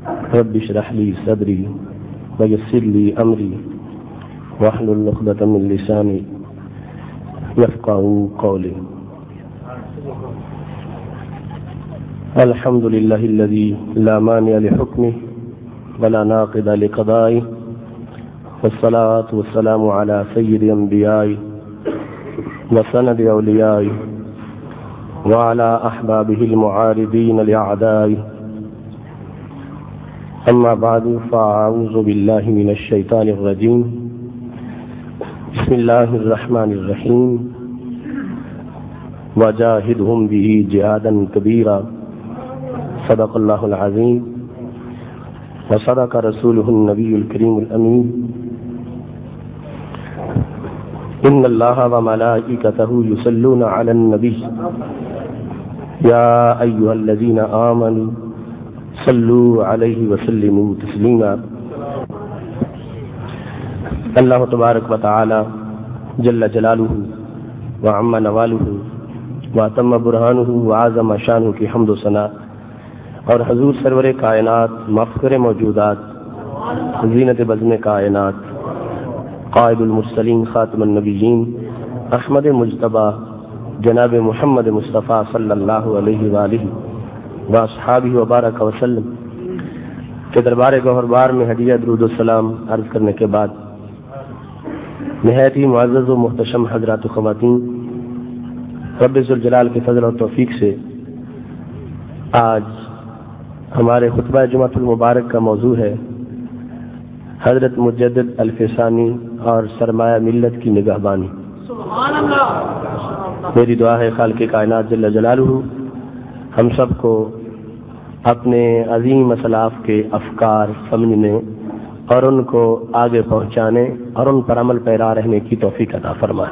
رب اشرح لي صدري ويسر لي أمري واحلل عقدة من لساني يفقهوا قولي. الحمد لله الذي لا مانع لحكمه ولا ناقض لقضائه، والصلاة والسلام على سيد الأنبياء وسند أوليائه وعلى أحبابه المعارضين لأعدائه. أما بعد، فأعوذ بالله من الشيطان الرجيم. بسم الله الرحمن الرحيم. وجاهدهم به جهادا كبيرا. صدق الله العظيم وصدق رسوله النبي الكريم الأمين. إن الله وملائكته يصلون على النبي يا أيها الذين آمنوا صلوا عليه وسلموا تسليما. اللہ تبارک و تعالی جل جلالہ وعم نوالہ واتم برہانہ وعظم شانہ کی حمد و ثنا اور حضور سرور کائنات، مفخر موجودات، زینت بزم کائنات، قائد المرسلین، خاتم النبیین، احمد مجتبی جناب محمد مصطفیٰ صلی اللہ علیہ وآلہ واصحابہ وبارک وسلم کے دربار گوہربار میں ہدیہ درود و سلام عرض کرنے کے بعد، نہایت ہی معزز و محتشم حضرات و خواتین، رب ذوالجلال کے فضل اور توفیق سے آج ہمارے خطبہ جمعۃ المبارک کا موضوع ہے حضرت مجدد الفسانی اور سرمایہ ملت کی نگہبانی. سبحان اللہ. میری دعا ہے خالق کائنات جل جلالہ ہم سب کو اپنے عظیم اسلاف کے افکار سمجھنے اور ان کو آگے پہنچانے اور ان پر عمل پیرا رہنے کی توفیق عطا فرمائے.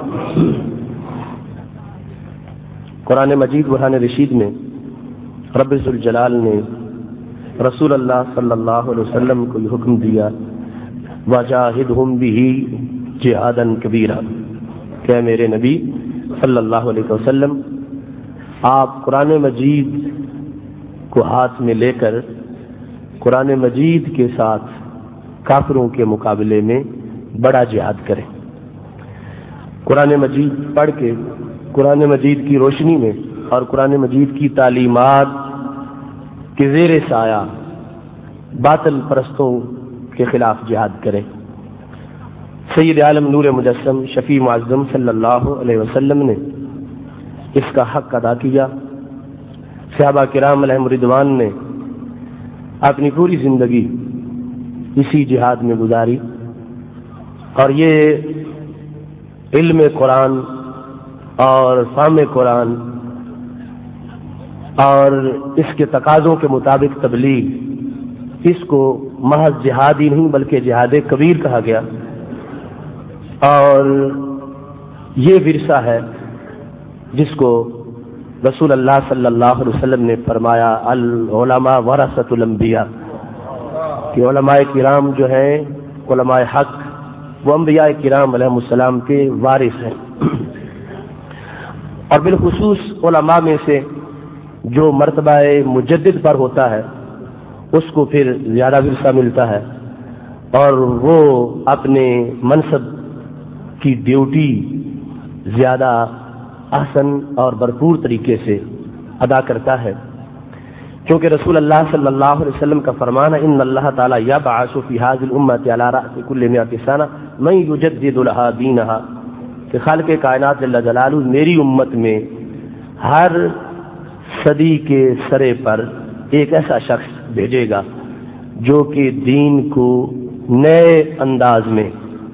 قرآن مجید برہان رشید میں رب ذوالجلال نے رسول اللہ صلی اللہ علیہ وسلم کو یہ حکم دیا، وجاہدہم بہ جہادا کبیرا، کہ میرے نبی صلی اللہ علیہ وسلم آپ قرآن مجید کو ہاتھ میں لے کر قرآن مجید کے ساتھ کافروں کے مقابلے میں بڑا جہاد کریں. قرآن مجید پڑھ کے قرآن مجید کی روشنی میں اور قرآن مجید کی تعلیمات کے زیر سایہ باطل پرستوں کے خلاف جہاد کریں. سید عالم نور مجسم شفیع معظم صلی اللہ علیہ وسلم نے اس کا حق ادا کیا. صحابہ کرام علیہم رضوان نے اپنی پوری زندگی اسی جہاد میں گزاری، اور یہ علم قرآن اور فہم قرآن اور اس کے تقاضوں کے مطابق تبلیغ، اس کو محض جہاد ہی نہیں بلکہ جہاد کبیر کہا گیا. اور یہ ورثہ ہے جس کو رسول اللہ صلی اللہ علیہ وسلم نے فرمایا العلماء ورثۃ الانبیاء، کہ علماء کرام جو ہیں علماء حق وہ انبیاء کرام علیہ السلام کے وارث ہیں. اور بالخصوص علماء میں سے جو مرتبہ مجدد پر ہوتا ہے اس کو پھر زیادہ ورثہ ملتا ہے، اور وہ اپنے منصب کی ڈیوٹی زیادہ احسن اور بھرپور طریقے سے ادا کرتا ہے. کیونکہ رسول اللہ صلی اللہ علیہ وسلم کا فرمان ہے ان اللہ تعالی یبعث فی هذه الامه علی راس کل 100 سنہ من یجدد لها دینها، کہ خالق کائنات جل جلالہ میری امت میں ہر صدی کے سرے پر ایک ایسا شخص بھیجے گا جو کہ دین کو نئے انداز میں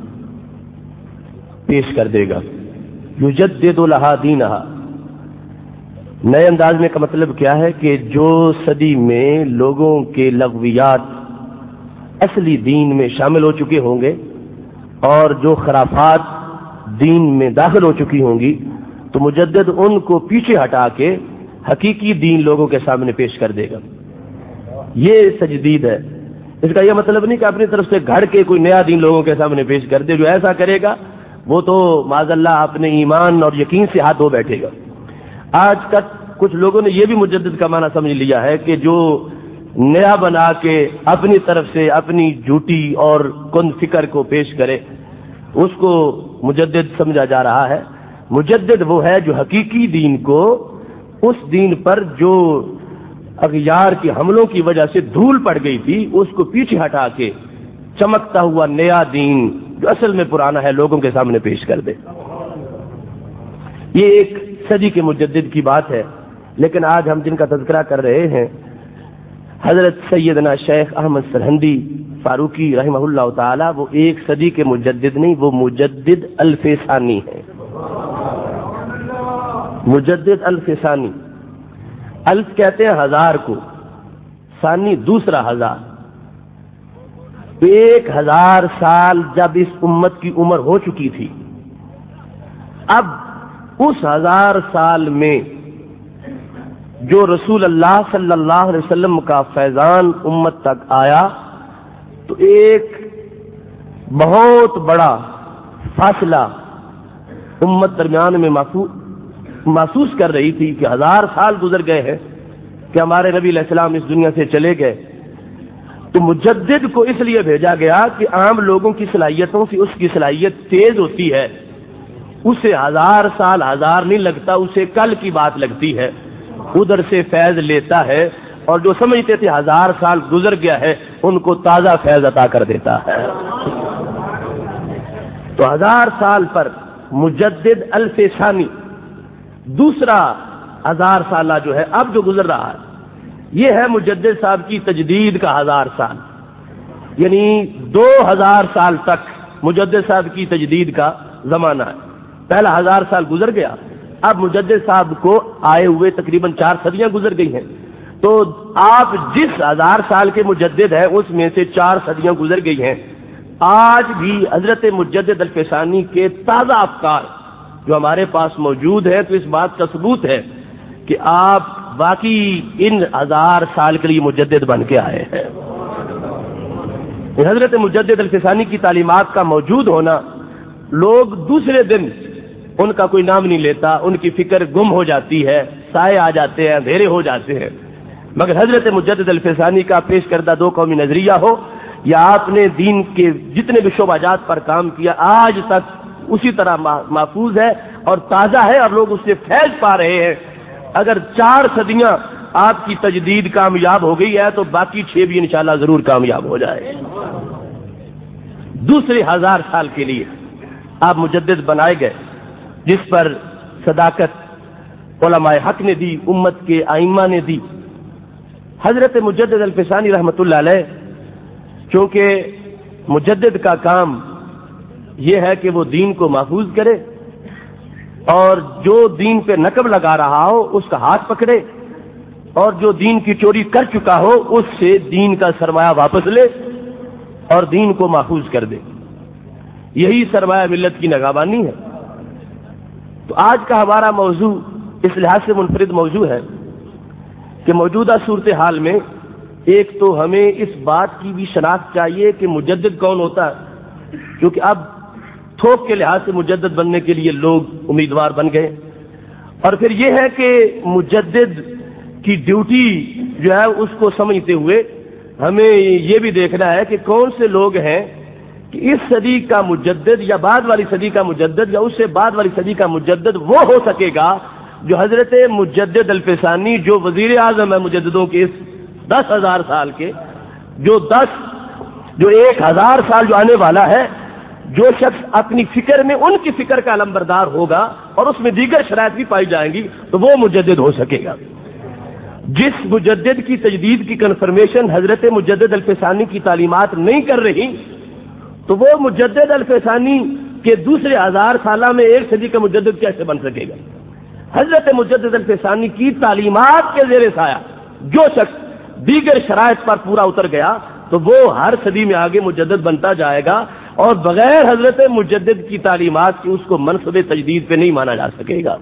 پیش کر دے گا. یجدد لها دینها، نئے انداز میں کا مطلب کیا ہے کہ جو صدی میں لوگوں کے لغویات اصلی دین میں شامل ہو چکے ہوں گے اور جو خرافات دین میں داخل ہو چکی ہوں گی، تو مجدد ان کو پیچھے ہٹا کے حقیقی دین لوگوں کے سامنے پیش کر دے گا. یہ تجدید ہے. اس کا یہ مطلب نہیں کہ اپنی طرف سے گھڑ کے کوئی نیا دین لوگوں کے سامنے پیش کر دے. جو ایسا کرے گا وہ تو معاذ اللہ اپنے ایمان اور یقین سے ہاتھ دھو بیٹھے گا. آج تک کچھ لوگوں نے یہ بھی مجدد کا معنی سمجھ لیا ہے کہ جو نیا بنا کے اپنی طرف سے اپنی جھوٹی اور کند فکر کو پیش کرے، اس کو مجدد سمجھا جا رہا ہے۔ مجدد وہ ہے جو حقیقی دین کو، اس دین پر جو اغیار کے حملوں کی وجہ سے دھول پڑ گئی تھی، اس کو پیچھے ہٹا کے چمکتا ہوا نیا دین جو اصل میں پرانا ہے لوگوں کے سامنے پیش کر دے۔ یہ ایک صدی کے مجدد کی بات ہے، لیکن آج ہم جن کا تذکرہ کر رہے ہیں حضرت سیدنا شیخ احمد سرہندی فاروقی رحمہ اللہ تعالی، وہ ایک صدی کے مجدد نہیں، وہ مجدد الف ثانی ہے۔ مجدد الف ثانی، الف کہتے ہیں ہزار کو، ثانی دوسرا ہزار۔ 1000 سال جب اس امت کی عمر ہو چکی تھی، اب اس 1000 سال میں جو رسول اللہ صلی اللہ علیہ وسلم کا فیضان امت تک آیا تو ایک بہت بڑا فاصلہ امت درمیان میں محسوس کر رہی تھی کہ 1000 سال گزر گئے ہیں کہ ہمارے نبی علیہ السلام اس دنیا سے چلے گئے۔ تو مجدد کو اس لیے بھیجا گیا کہ عام لوگوں کی صلاحیتوں سے اس کی صلاحیت تیز ہوتی ہے، اسے 1000 سال ہزار نہیں لگتا، اسے کل کی بات لگتی ہے، ادھر سے فیض لیتا ہے، اور جو سمجھتے تھے 1000 سال گزر گیا ہے ان کو تازہ فیض عطا کر دیتا ہے۔ تو 1000 سال پر مجدد الف ثانی، دوسرا 1000 سالہ جو ہے اب جو گزر رہا ہے، یہ ہے مجدد صاحب کی تجدید کا 1000 سال، یعنی 2000 سال تک مجدد صاحب کی تجدید کا زمانہ ہے۔ پہلا 1000 سال گزر گیا، اب مجدد صاحب کو آئے ہوئے تقریباً 4 صدیاں گزر گئی ہیں، تو آپ جس 1000 سال کے مجدد ہیں اس میں سے 4 صدیاں گزر گئی ہیں۔ آج بھی حضرت مجدد الف ثانی کے تازہ افکار جو ہمارے پاس موجود ہیں، تو اس بات کا ثبوت ہے کہ آپ واقعی ان 1000 سال کے لیے مجدد بن کے آئے ہیں۔ حضرت مجدد الف ثانی کی تعلیمات کا موجود ہونا، لوگ دوسرے دن ان کا کوئی نام نہیں لیتا، ان کی فکر گم ہو جاتی ہے، سائے آ جاتے ہیں، اندھیرے ہو جاتے ہیں، مگر حضرت مجدد الف ثانی کا پیش کردہ دو قومی نظریہ ہو یا آپ نے دین کے جتنے بھی شعبہ جات پر کام کیا، آج تک اسی طرح محفوظ ہے اور تازہ ہے، اور لوگ اس سے فیض پا رہے ہیں۔ اگر 4 صدیاں آپ کی تجدید کامیاب ہو گئی ہے تو باقی 6 بھی انشاءاللہ ضرور کامیاب ہو جائے۔ دوسرے 1000 سال کے لیے آپ مجدد بنائے گئے، جس پر صداقت علماء حق نے دی، امت کے ائمہ نے دی۔ حضرت مجدد الف ثانی رحمۃ اللہ علیہ، چونکہ مجدد کا کام یہ ہے کہ وہ دین کو محفوظ کرے اور جو دین پہ نقب لگا رہا ہو اس کا ہاتھ پکڑے، اور جو دین کی چوری کر چکا ہو اس سے دین کا سرمایہ واپس لے اور دین کو محفوظ کر دے۔ یہی سرمایہ ملت کی نگہبانی ہے۔ تو آج کا ہمارا موضوع اس لحاظ سے منفرد موضوع ہے کہ موجودہ صورتحال میں ایک تو ہمیں اس بات کی بھی شناخت چاہیے کہ مجدد کون ہوتا ہے، کیونکہ اب تھوک کے لحاظ سے مجدد بننے کے لیے لوگ امیدوار بن گئے، اور پھر یہ ہے کہ مجدد کی ڈیوٹی جو ہے اس کو سمجھتے ہوئے ہمیں یہ بھی دیکھنا ہے کہ کون سے لوگ ہیں کہ اس صدی کا مجدد یا بعد والی صدی کا مجدد یا اس سے بعد والی صدی کا مجدد وہ ہو سکے گا جو حضرت مجدد الف ثانی، جو وزیر اعظم ہے مجددوں کے اس 10,000 سال کے، جو 1000 سال جو آنے والا ہے، جو شخص اپنی فکر میں ان کی فکر کا علمبردار ہوگا اور اس میں دیگر شرائط بھی پائی جائیں گی تو وہ مجدد ہو سکے گا۔ جس مجدد کی تجدید کی کنفرمیشن حضرت مجدد الف ثانی کی تعلیمات نہیں کر رہی، تو وہ مجدد الف ثانی کے دوسرے 1000 سالہ میں ایک صدی کا مجدد کیسے بن سکے گا؟ حضرت مجدد الف ثانی کی تعلیمات کے زیر سایہ جو شخص دیگر شرائط پر پورا اتر گیا تو وہ ہر صدی میں آگے مجدد بنتا جائے گا، اور بغیر حضرت مجدد کی تعلیمات کی اس کو منصب تجدید پہ نہیں مانا جا سکے گا۔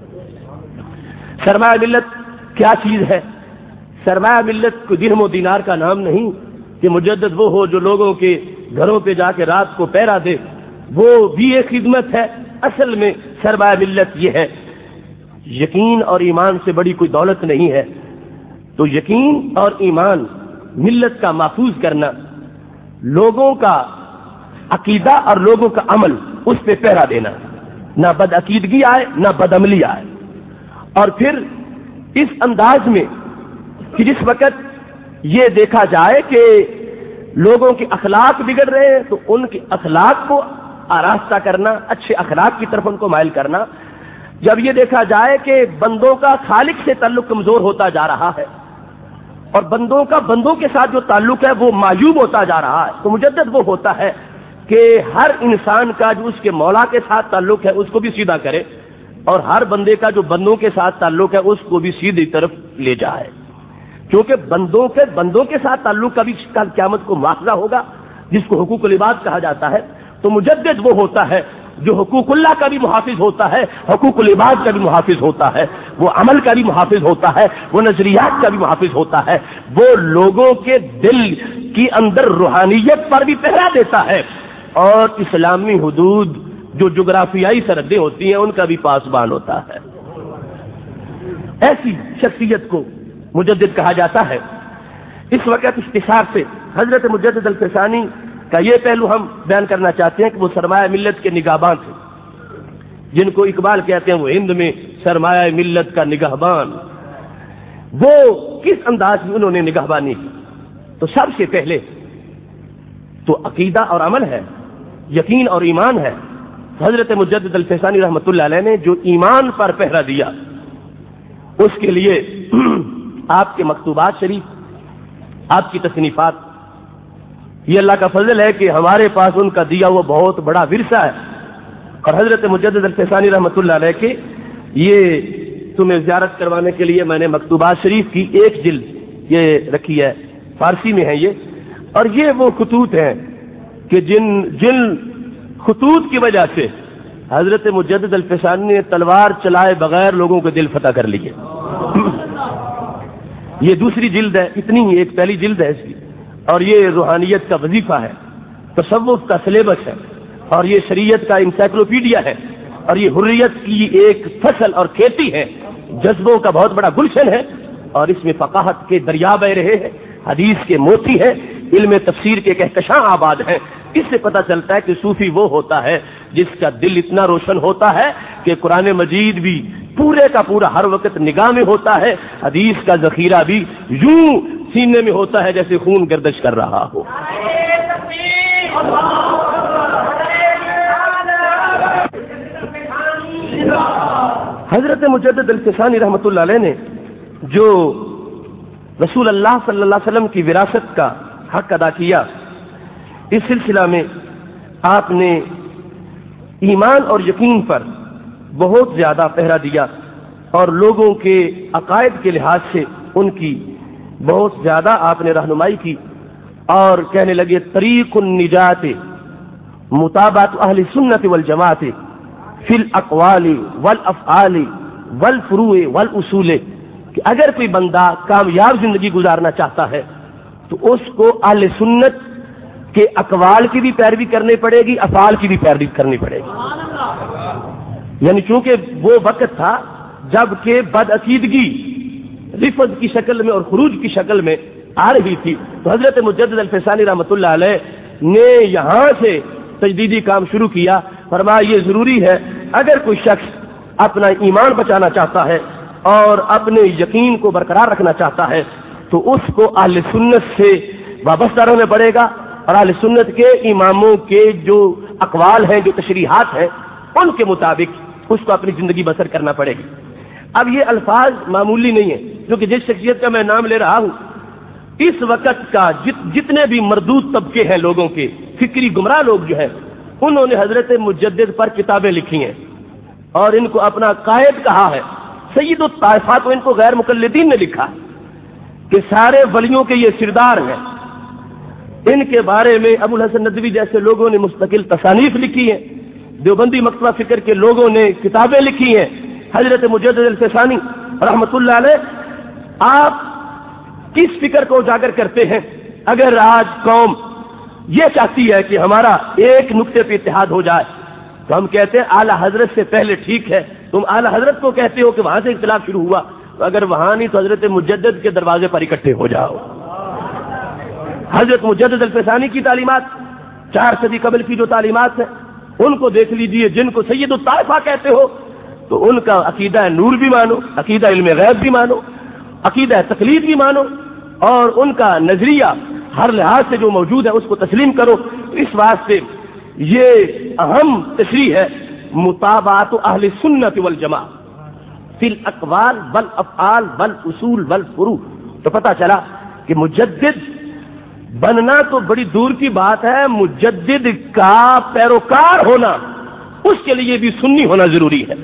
سرمایہ ملت کیا چیز ہے؟ سرمایہ ملت کو درہم و دینار کا نام نہیں کہ مجدد وہ ہو جو لوگوں کے گھروں پہ جا کے رات کو پہرا دے، وہ بھی ایک خدمت ہے۔ اصل میں سرمایہ ملت یہ ہے، یقین اور ایمان سے بڑی کوئی دولت نہیں ہے۔ تو یقین اور ایمان ملت کا محفوظ کرنا، لوگوں کا عقیدہ اور لوگوں کا عمل اس پہ پہرا دینا، نہ بد عقیدگی آئے نہ بد عملی آئے، اور پھر اس انداز میں کہ جس وقت یہ دیکھا جائے کہ لوگوں کے اخلاق بگڑ رہے ہیں تو ان کے اخلاق کو آراستہ کرنا، اچھے اخلاق کی طرف ان کو مائل کرنا۔ جب یہ دیکھا جائے کہ بندوں کا خالق سے تعلق کمزور ہوتا جا رہا ہے اور بندوں کا بندوں کے ساتھ جو تعلق ہے وہ معیوب ہوتا جا رہا ہے، تو مجدد وہ ہوتا ہے کہ ہر انسان کا جو اس کے مولا کے ساتھ تعلق ہے اس کو بھی سیدھا کرے، اور ہر بندے کا جو بندوں کے ساتھ تعلق ہے اس کو بھی سیدھی طرف لے جائے، کیونکہ بندوں کے ساتھ تعلق کا بھی کل قیامت کو مواخذہ ہوگا، جس کو حقوق العباد کہا جاتا ہے۔ تو مجدد وہ ہوتا ہے جو حقوق اللہ کا بھی محافظ ہوتا ہے، حقوق العباد کا بھی محافظ ہوتا ہے، وہ عمل کا بھی محافظ ہوتا ہے، وہ نظریات کا بھی محافظ ہوتا ہے، وہ لوگوں کے دل کی اندر روحانیت پر بھی پہرا دیتا ہے، اور اسلامی حدود جو جغرافیائی سرحدیں ہوتی ہیں ان کا بھی پاسبان ہوتا ہے۔ ایسی شخصیت کو مجدد کہا جاتا ہے۔ اس وقت اختصار سے حضرت مجدد الفسانی کا یہ پہلو ہم بیان کرنا چاہتے ہیں کہ وہ سرمایہ ملت کے نگہبان تھے، جن کو اقبال کہتے ہیں وہ ہند میں سرمایہ ملت کا نگہبان۔ وہ کس انداز میں انہوں نے نگہبانی کی؟ تو سب سے پہلے تو عقیدہ اور عمل ہے، یقین اور ایمان ہے۔ حضرت مجدد الفسانی رحمۃ اللہ علیہ نے جو ایمان پر پہرا دیا، اس کے لیے آپ کے مکتوبات شریف، آپ کی تصنیفات، یہ اللہ کا فضل ہے کہ ہمارے پاس ان کا دیا وہ بہت بڑا ورثہ ہے۔ اور حضرت مجدد الفسانی رحمۃ اللہ علیہ کے یہ تمہیں زیارت کروانے کے لیے میں نے مکتوبات شریف کی ایک جلد یہ رکھی ہے، فارسی میں ہے یہ، اور یہ وہ خطوط ہیں کہ جن خطوط کی وجہ سے حضرت مجدد الفسانی نے تلوار چلائے بغیر لوگوں کے دل فتح کر لیے۔ یہ دوسری جلد ہے، اتنی ہی ایک پہلی جلد ہے اس کی، اور یہ روحانیت کا وظیفہ ہے، تصوف کا سلیبس ہے، اور یہ شریعت کا انسائکلوپیڈیا ہے، اور یہ حریت کی ایک فصل اور کھیتی ہے، جذبوں کا بہت بڑا گلشن ہے، اور اس میں فقاہت کے دریا بہ رہے ہیں، حدیث کے موتی ہیں، علم تفسیر کے کہکشاں آباد ہیں۔ اس سے پتہ چلتا ہے کہ صوفی وہ ہوتا ہے جس کا دل اتنا روشن ہوتا ہے کہ قرآن مجید بھی پورے کا پورا ہر وقت نگاہ میں ہوتا ہے، حدیث کا ذخیرہ بھی یوں سینے میں ہوتا ہے جیسے خون گردش کر رہا ہو۔ حضرت مجدد الفسانی رحمۃ اللہ علیہ نے جو رسول اللہ صلی اللہ علیہ وسلم کی وراثت کا حق ادا کیا، اس سلسلہ میں آپ نے ایمان اور یقین پر بہت زیادہ پہرا دیا، اور لوگوں کے عقائد کے لحاظ سے ان کی بہت زیادہ آپ نے رہنمائی کی، اور کہنے لگے طریق النجات متابعت اہل سنت والجماعت فی الاقوال والافعال والفروع والاصول، کہ اگر کوئی بندہ کامیاب زندگی گزارنا چاہتا ہے تو اس کو اہل سنت کے اقوال کی بھی پیروی کرنی پڑے گی، افعال کی بھی پیروی کرنی پڑے گی۔ یعنی چونکہ وہ وقت تھا جب کہ بد عقیدگی رفض کی شکل میں اور خروج کی شکل میں آ رہی تھی، تو حضرت مجدد الفسانی رحمۃ اللہ علیہ نے یہاں سے تجدیدی کام شروع کیا۔ فرمایا یہ ضروری ہے اگر کوئی شخص اپنا ایمان بچانا چاہتا ہے اور اپنے یقین کو برقرار رکھنا چاہتا ہے تو اس کو اہل سنت سے وابستہ رہنا پڑے گا، اور اہل سنت کے اماموں کے جو اقوال ہیں، جو تشریحات ہیں، ان کے مطابق اس کو اپنی زندگی بسر کرنا پڑے گی۔ اب یہ الفاظ معمولی نہیں ہیں، کیونکہ جس شخصیت کا میں نام لے رہا ہوں اس وقت کا جتنے بھی مردود طبقے ہیں لوگوں کے، فکری گمراہ لوگ جو ہیں، انہوں نے حضرت مجدد پر کتابیں لکھی ہیں اور ان کو اپنا قائد کہا ہے۔ سید الطائفہ تو ان کو غیر مقلدین نے لکھا کہ سارے ولیوں کے یہ سردار ہیں۔ ان کے بارے میں ابو الحسن ندوی جیسے لوگوں نے مستقل تصانیف لکھی ہیں، دیوبندی مکتبہ فکر کے لوگوں نے کتابیں لکھی ہیں۔ حضرت مجدد الفسانی رحمۃ اللہ علیہ آپ کس فکر کو اجاگر کرتے ہیں؟ اگر آج قوم یہ چاہتی ہے کہ ہمارا ایک نقطے پہ اتحاد ہو جائے تو ہم کہتے ہیں اعلی حضرت سے پہلے ٹھیک ہے، تم اعلی حضرت کو کہتے ہو کہ وہاں سے اختلاف شروع ہوا، تو اگر وہاں نہیں تو حضرت مجدد کے دروازے پر اکٹھے ہو جاؤ۔ حضرت مجدد الفسانی کی تعلیمات 4 صدی قبل کی جو تعلیمات ہیں ان کو دیکھ لیجئے، جن کو سید الطائفہ کہتے ہو تو ان کا عقیدہ نور بھی مانو، عقیدہ علم غیب بھی مانو، عقیدہ تقلید بھی مانو، اور ان کا نظریہ ہر لحاظ سے جو موجود ہے اس کو تسلیم کرو۔ اس واسطے یہ اہم تشریح ہے مطابعت اہل سنت والجماعہ فی الاقوال والافعال والاصول والفروع۔ تو پتہ چلا کہ مجدد بننا تو بڑی دور کی بات ہے، مجدد کا پیروکار ہونا اس کے لیے بھی سنی ہونا ضروری ہے۔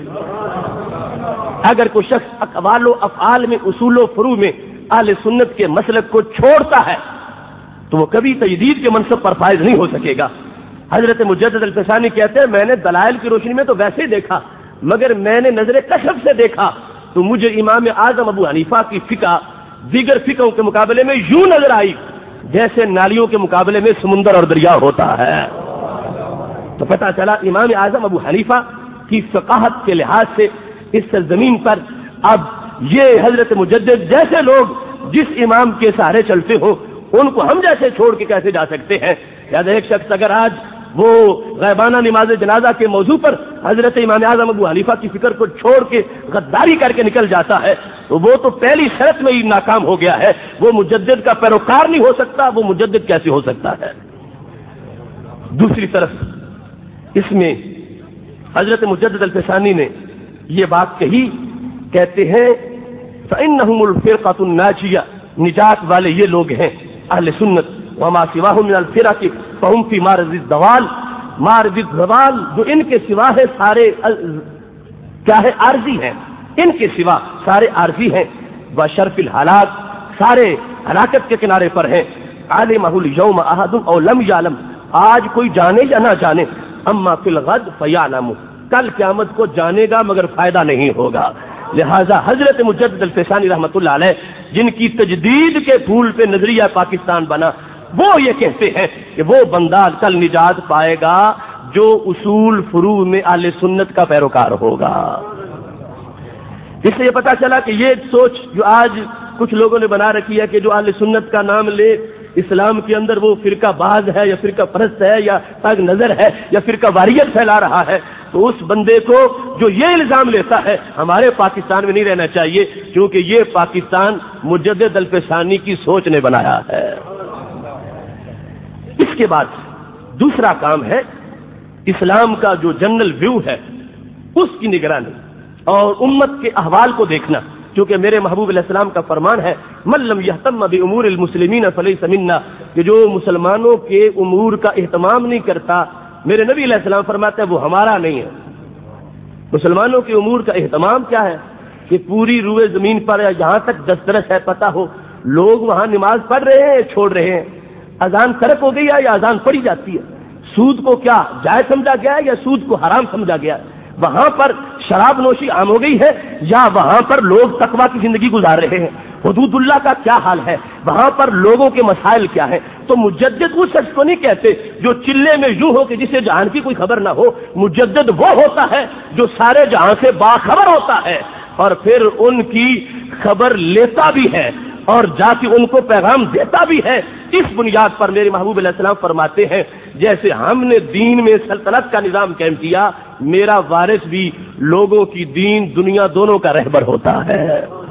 اگر کوئی شخص اقوال و افعال میں، اصول و فروع میں اہل سنت کے مسلک کو چھوڑتا ہے تو وہ کبھی تجدید کے منصب پر فائز نہیں ہو سکے گا۔ حضرت مجدد الفسانی کہتے ہیں میں نے دلائل کی روشنی میں تو ویسے دیکھا، مگر میں نے نظر کشف سے دیکھا تو مجھے امام اعظم ابو حنیفہ کی فقہ دیگر فقہوں کے مقابلے میں یوں نظر آئی جیسے نالیوں کے مقابلے میں سمندر اور دریا ہوتا ہے۔ تو پتہ چلا امام اعظم ابو حنیفہ کی فقاہت کے لحاظ سے اس سرزمین پر اب یہ حضرت مجدد جیسے لوگ جس امام کے سہارے چلتے ہوں ان کو ہم جیسے چھوڑ کے کیسے جا سکتے ہیں؟ یاد ایک شخص اگر آج وہ غیبانہ نماز جنازہ کے موضوع پر حضرت امام اعظم ابو حنیفہ کی فکر کو چھوڑ کے غداری کر کے نکل جاتا ہے تو وہ تو پہلی شرط میں ہی ناکام ہو گیا ہے، وہ مجدد کا پیروکار نہیں ہو سکتا، وہ مجدد کیسے ہو سکتا ہے؟ دوسری طرف اس میں حضرت مجدد الفسانی نے یہ بات کہی، کہتے ہیں فإنهم الفرقة الناجية، نجات والے یہ لوگ ہیں اہل سنت، وما سواهم من الفرق فهم في معرض الزوال، معرض الزوال جو ان کے سوا ہے سارے کیا ہے؟ عارضی ہیں، ان کے سوا سارے عارضی ہیں، وشرف الحلاک سارے ہلاکت کے کنارے پر ہیں، عالمہ اليوم احد او لم يعلم، آج کوئی جانے یا نہ جانے، اما فی الغد فیعلم، کل قیامت کو جانے گا مگر فائدہ نہیں ہوگا۔ لہذا حضرت مجدد الفسانی رحمۃ اللہ علیہ جن کی تجدید کے پھول پہ نظریہ پاکستان بنا، وہ یہ کہتے ہیں کہ وہ بندہ کل نجات پائے گا جو اصول فروع میں اہل سنت کا پیروکار ہوگا۔ اس سے یہ پتا چلا کہ یہ سوچ جو آج کچھ لوگوں نے بنا رکھی ہے کہ جو اہل سنت کا نام لے اسلام کے اندر وہ فرقہ باز ہے یا فرقہ پرست ہے یا تنگ نظر ہے یا فرقہ واریت پھیلا رہا ہے، تو اس بندے کو جو یہ الزام لیتا ہے ہمارے پاکستان میں نہیں رہنا چاہیے، کیونکہ یہ پاکستان مجدد الفسانی کی سوچ نے بنایا ہے۔ اس کے بعد دوسرا کام ہے اسلام کا جو جنرل ویو ہے اس کی نگرانی اور امت کے احوال کو دیکھنا، کیونکہ میرے محبوب علیہ السلام کا فرمان ہے من لم یہتم بامور المسلمین فلیس منا، کہ جو مسلمانوں کے امور کا اہتمام نہیں کرتا، میرے نبی علیہ السلام فرماتے ہیں وہ ہمارا نہیں ہے۔ مسلمانوں کے امور کا اہتمام کیا ہے کہ پوری روئے زمین پر یہاں تک دسترس ہے، پتہ ہو لوگ وہاں نماز پڑھ رہے ہیں چھوڑ رہے ہیں، اذان ترک ہو گئی ہے یا اذان پڑھی جاتی ہے، سود کو کیا جائز سمجھا گیا ہے یا سود کو حرام سمجھا گیا ہے، وہاں پر شراب نوشی عام ہو گئی ہے یا وہاں پر لوگ تقویٰ کی زندگی گزار رہے ہیں، حدود اللہ کا کیا حال ہے، وہاں پر لوگوں کے مسائل کیا ہیں۔ تو مجدد اس شخص کو نہیں کہتے جو چلے میں یوں ہو کہ جسے جہان کی کوئی خبر نہ ہو، مجدد وہ ہوتا ہے جو سارے جہاں سے باخبر ہوتا ہے اور پھر ان کی خبر لیتا بھی ہے اور جا کے ان کو پیغام دیتا بھی ہے۔ اس بنیاد پر میرے محبوب علیہ السلام فرماتے ہیں جیسے ہم نے دین میں سلطنت کا نظام قائم کیا، میرا وارث بھی لوگوں کی دین دنیا دونوں کا رہبر ہوتا ہے۔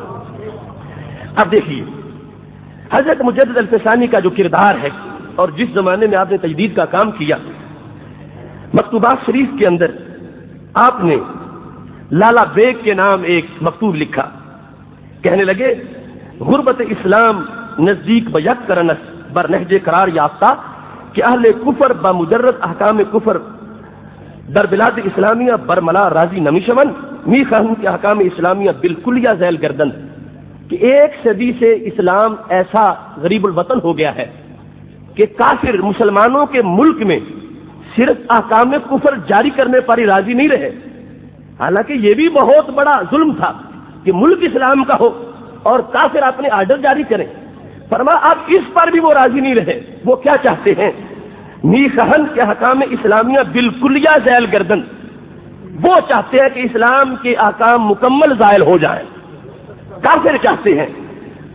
اب دیکھیے حضرت مجدد الفسانی کا جو کردار ہے اور جس زمانے میں آپ نے تجدید کا کام کیا، مکتوبات شریف کے اندر آپ نے لالا بیگ کے نام ایک مکتوب لکھا، کہنے لگے غربت اسلام نزدیک بیک کرنس بر نہج قرار یافتہ کہ اہل کفر بمجرد احکام کفر در بلاد اسلامیہ برملا راضی نمیشمن می خواہوں کے احکام اسلامیہ بالکلیہ ذیل گردن، کہ 1 صدی سے اسلام ایسا غریب الوطن ہو گیا ہے کہ کافر مسلمانوں کے ملک میں صرف احکام کفر جاری کرنے پر ہی راضی نہیں رہے، حالانکہ یہ بھی بہت بڑا ظلم تھا کہ ملک اسلام کا ہو اور کافر اپنے آرڈر جاری کریں۔ فرما اب اس پر بھی وہ راضی نہیں رہے، وہ کیا چاہتے ہیں؟ می خہن کے حکام اسلامیہ بالکلیہ ذیل گردن، وہ چاہتے ہیں کہ اسلام کے احکام مکمل زائل ہو جائیں، کافر چاہتے ہیں۔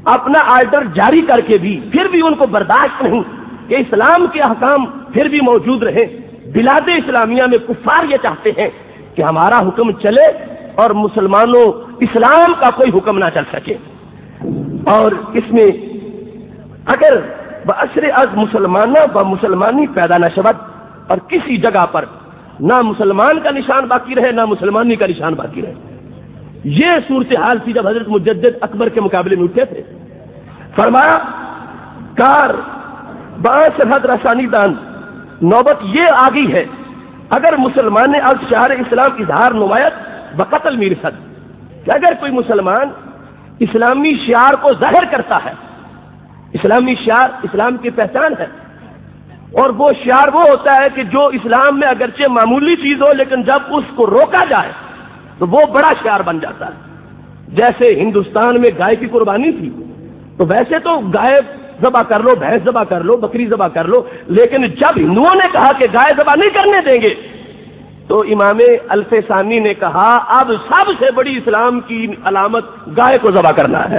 اپنا آرڈر جاری کر کے بھی پھر بھی ان کو برداشت نہیں کہ اسلام کے احکام پھر بھی موجود رہے. بلاد اسلامیہ میں کفار یہ چاہتے ہیں کہ ہمارا حکم چلے اور مسلمانوں اسلام کا کوئی حکم نہ چل سکے. اور اس میں اگر بأسر از مسلمانہ و مسلمانی پیدا نہ شود اور کسی جگہ پر نہ مسلمان کا نشان باقی رہے نہ مسلمانی کا نشان باقی رہے. یہ صورتحال تھی جب حضرت مجدد اکبر کے مقابلے میں اٹھے تھے. فرمایا کار باسرحد رسانی دان نوبت یہ آ گئی ہے اگر مسلمان نے از شعار اسلام اظہار نمایت بقتل میرسد کہ اگر کوئی مسلمان اسلامی شعار کو ظاہر کرتا ہے, اسلامی شعار اسلام کی پہچان ہے, اور وہ شعار وہ ہوتا ہے کہ جو اسلام میں اگرچہ معمولی چیز ہو لیکن جب اس کو روکا جائے تو وہ بڑا شعار بن جاتا ہے. جیسے ہندوستان میں گائے کی قربانی تھی تو ویسے تو گائے ذبح کر لو, بھینس ذبح کر لو, بکری ذبح کر لو, لیکن جب ہندوؤں نے کہا کہ گائے ذبح نہیں کرنے دیں گے تو امام الف ثانی نے کہا اب سب سے بڑی اسلام کی علامت گائے کو ذبح کرنا ہے.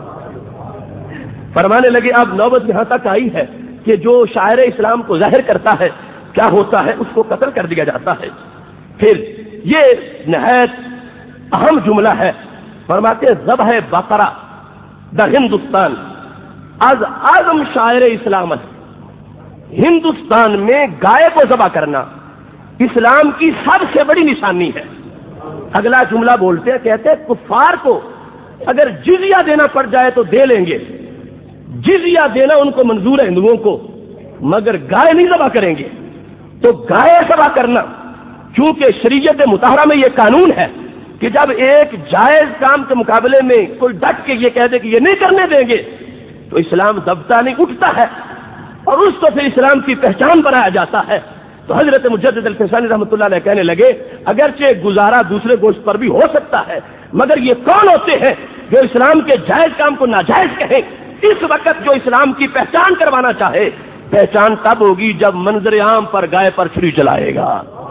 فرمانے لگے اب نوبت یہاں تک آئی ہے کہ جو شاعر اسلام کو ظاہر کرتا ہے کیا ہوتا ہے, اس کو قتل کر دیا جاتا ہے. پھر یہ نہایت اہم جملہ ہے. فرماتے ذبح بقرہ در ہندوستان از اعظم شاعر اسلام ہے. ہندوستان میں گائے کو ذبح کرنا اسلام کی سب سے بڑی نشانی ہے. اگلا جملہ بولتے ہیں, کہتے ہیں کفار کو اگر جزیہ دینا پڑ جائے تو دے لیں گے, جزیہ دینا ان کو منظور ہے ہندوؤں کو, مگر گائے نہیں ذبح کریں گے. تو گائے ذبح کرنا چونکہ شریعت مطہرہ میں یہ قانون ہے کہ جب ایک جائز کام کے مقابلے میں کوئی ڈٹ کے یہ کہہ دے کہ یہ نہیں کرنے دیں گے تو اسلام دبتا نہیں, اٹھتا ہے اور اس کو پھر اسلام کی پہچان بنایا جاتا ہے. تو حضرت مجدد الفسانی رحمۃ اللہ علیہ کہنے لگے اگرچہ گزارا دوسرے گوشت پر بھی ہو سکتا ہے مگر یہ کون ہوتے ہیں جو اسلام کے جائز کام کو ناجائز کہیں. اس وقت جو اسلام کی پہچان کروانا چاہے پہچان تب ہوگی جب منظر عام پر گائے پر چھری چلائے گا.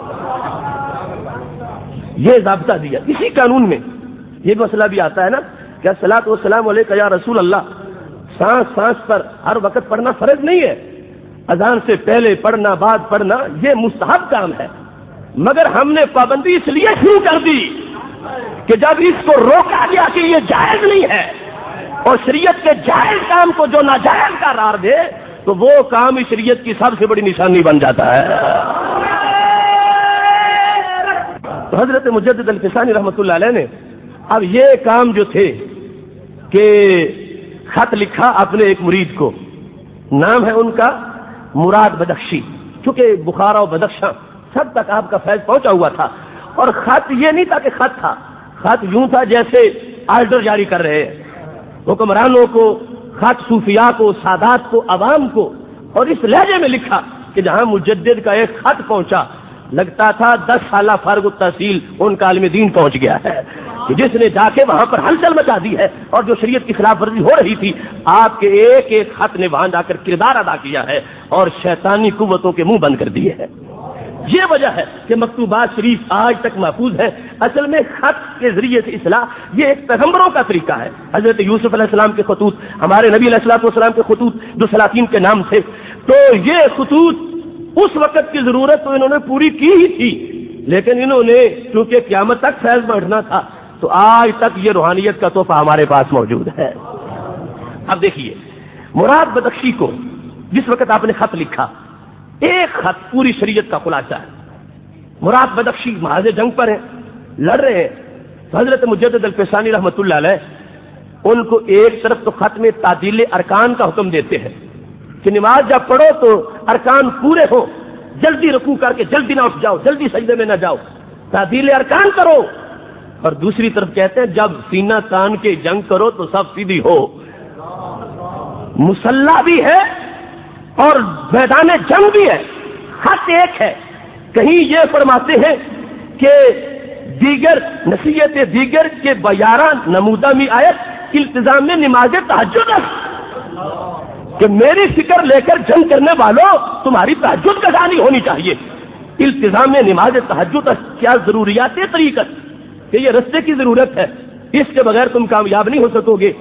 یہ ضابطہ دیا. اسی قانون میں یہ مسئلہ بھی آتا ہے نا کہ الصلاۃ والسلام علیک یا رسول اللہ, سانس سانس پر ہر وقت پڑھنا فرض نہیں ہے. اذان سے پہلے پڑھنا بعد پڑھنا یہ مستحب کام ہے, مگر ہم نے پابندی اس لیے شروع کر دی کہ جب اس کو روکا گیا کہ یہ جائز نہیں ہے اور شریعت کے جائز کام کو جو ناجائز قرار دے تو وہ کام اس شریعت کی سب سے بڑی نشانی بن جاتا ہے. تو حضرت مجدد الفسانی رحمۃ اللہ علیہ نے اب یہ کام جو تھے کہ خط لکھا اپنے ایک مرید کو, نام ہے ان کا مراد بدخشی, چونکہ بخارا و بدخشاں سب تک آپ کا فیض پہنچا ہوا تھا. اور خط یہ نہیں تھا کہ خط تھا, خط یوں تھا جیسے آرڈر جاری کر رہے ہیں حکمرانوں کو, خط صوفیاء کو, سادات کو, عوام کو, اور اس لہجے میں لکھا کہ جہاں مجدد کا ایک خط پہنچا لگتا تھا 10 سالہ فارغ التحصیل ان کا عالم دین پہنچ گیا ہے کہ جس نے جا کے وہاں پر ہلچل مچا دی ہے اور جو شریعت کی خلاف ورزی ہو رہی تھی آپ کے ایک ایک خط نے وہاں جا کر کردار ادا کیا ہے اور شیطانی قوتوں کے منہ بند کر دیے ہیں. یہ وجہ ہے کہ مکتوبات شریف آج تک محفوظ ہے. اصل میں خط کے ذریعے سے اصلاح یہ ایک پیغمبروں کا طریقہ ہے. حضرت یوسف علیہ السلام کے خطوط, ہمارے نبی علیہ الصلوۃ والسلام کے خطوط جو سلاطین کے نام تھے, تو یہ خطوط اس وقت کی ضرورت تو انہوں نے پوری کی ہی تھی, لیکن انہوں نے چونکہ قیامت تک فیض بڑھنا تھا تو آج تک یہ روحانیت کا تحفہ ہمارے پاس موجود ہے. اب دیکھیے مراد بدخشی کو جس وقت آپ نے خط لکھا, ایک خط پوری شریعت کا خلاصہ ہے. مراد بدخشی محاذ جنگ پر ہیں, لڑ رہے ہیں. تو حضرت مجدد الفسانی رحمۃ اللہ علیہ ان کو ایک طرف تو خط میں تعدیل ارکان کا حکم دیتے ہیں کہ نماز جب پڑھو تو ارکان پورے ہو, جلدی رکوع کر کے جلدی نہ اٹھ جاؤ, جلدی سجدے میں نہ جاؤ, تعدیل ارکان کرو. اور دوسری طرف کہتے ہیں جب سینہ تان کے جنگ کرو تو سب سیدھی ہو. مسلح بھی ہے اور میدان جنگ بھی ہے, خط ایک ہے. کہیں یہ فرماتے ہیں کہ دیگر نصیحت دیگر کے 11 نمودہ میں آیت التزام میں نماز تہجد کہ میری فکر لے کر جنگ کرنے والوں تمہاری تہجد قضا ہونی چاہیے. التزام میں نماز تہجد کیا ضروریات طریقت کہ یہ رستے کی ضرورت ہے, اس کے بغیر تم کامیاب نہیں ہو سکو گے.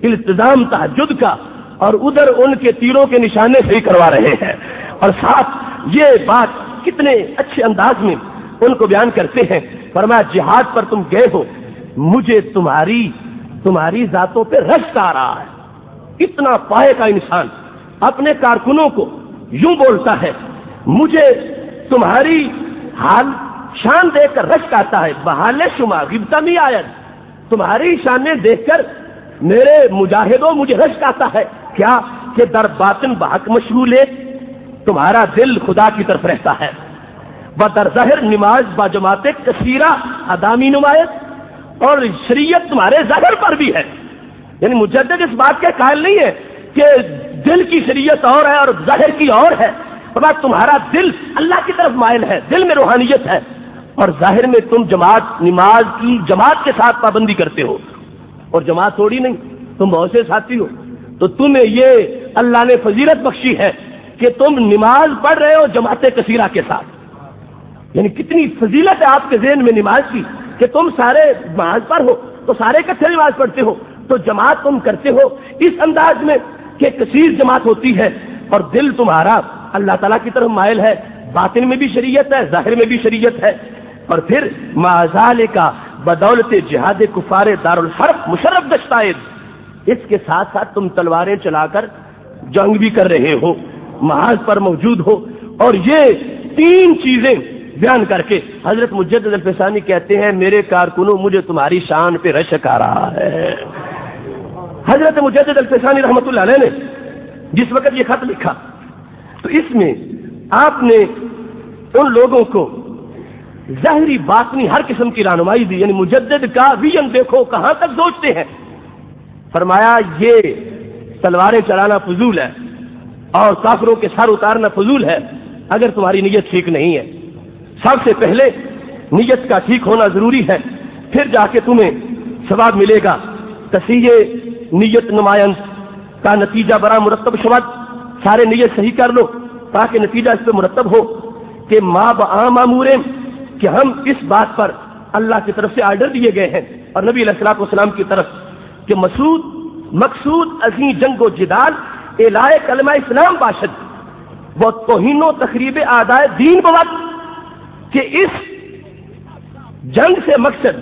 التزام تہجد کا، اور ادھر ان کے تیروں کے نشانے صحیح کروا رہے ہیں، اور ساتھ یہ بات کتنے اچھے انداز میں ان کو بیان کرتے ہیں. فرمایا جہاد پر تم گئے ہو، مجھے تمہاری ذاتوں پہ رشک آ رہا ہے. اتنا پائے کا انسان اپنے کارکنوں کو یوں بولتا ہے، مجھے تمہاری حال شان دیکھ کر رشک آتا ہے. بحال شما غبطہ نہیں آیت، تمہاری شانیں دیکھ کر میرے مجاہدوں مجھے رشک آتا ہے. کیا کہ در باطن بحق مشغول ہے، تمہارا دل خدا کی طرف رہتا ہے. در ظاہر نماز با جماعت کثیرہ ادامی نمایت، اور شریعت تمہارے ظاہر پر بھی ہے. یعنی مجدد اس بات کے قائل نہیں ہے کہ دل کی شریعت اور ہے اور ظاہر کی اور ہے. تمہارا دل اللہ کی طرف مائل ہے، دل میں روحانیت ہے، اور ظاہر میں تم نماز کی جماعت کے ساتھ پابندی کرتے ہو. اور جماعت تھوڑی نہیں، تم بہت سے ساتھی ہو. تو تمہیں یہ اللہ نے فضیلت بخشی ہے کہ تم نماز پڑھ رہے ہو جماعت کثیرہ کے ساتھ. یعنی کتنی فضیلت ہے آپ کے ذہن میں نماز کی کہ تم سارے نماز پر ہو تو سارے اکٹھے نماز پڑھتے ہو، تو جماعت تم کرتے ہو اس انداز میں کہ کثیر جماعت ہوتی ہے، اور دل تمہارا اللہ تعالیٰ کی طرف مائل ہے. باطن میں بھی شریعت ہے، ظاہر میں بھی شریعت ہے. اور پھر معذال کا بدولت جہاد کفار دارالحرب مشرف دشتائد، اس کے ساتھ ساتھ تم تلواریں چلا کر جنگ بھی کر رہے ہو، محاذ پر موجود ہو. اور یہ تین چیزیں بیان کر کے حضرت مجدد الفسانی کہتے ہیں میرے کارکنوں مجھے تمہاری شان پہ رشک آ رہا ہے. حضرت مجدد الفسانی رحمۃ اللہ علیہ نے جس وقت یہ خط لکھا تو اس میں آپ نے ان لوگوں کو ظاہری باطنی ہر قسم کی رہنمائی دی. یعنی مجدد کا ویژن دیکھو کہاں تک سوچتے ہیں. فرمایا یہ تلواریں چلانا فضول ہے اور کافروں کے سر اتارنا فضول ہے اگر تمہاری نیت ٹھیک نہیں ہے. سب سے پہلے نیت کا ٹھیک ہونا ضروری ہے، پھر جا کے تمہیں ثواب ملے گا. تصحیح نیت نمائند کا نتیجہ بڑا مرتب شود. سارے نیت صحیح کر لو تاکہ نتیجہ اس پہ مرتب ہو کہ ما بعام اموریں، کہ ہم اس بات پر اللہ کی طرف سے آرڈر دیے گئے ہیں اور نبی علیہ الصلوۃ والسلام کی طرف کہ مقصود عظیم جنگ و جدال اعلاء کلمہ اسلام باشد وہ توہین و تخریب اعدائے دین بوقت، کہ اس جنگ سے مقصد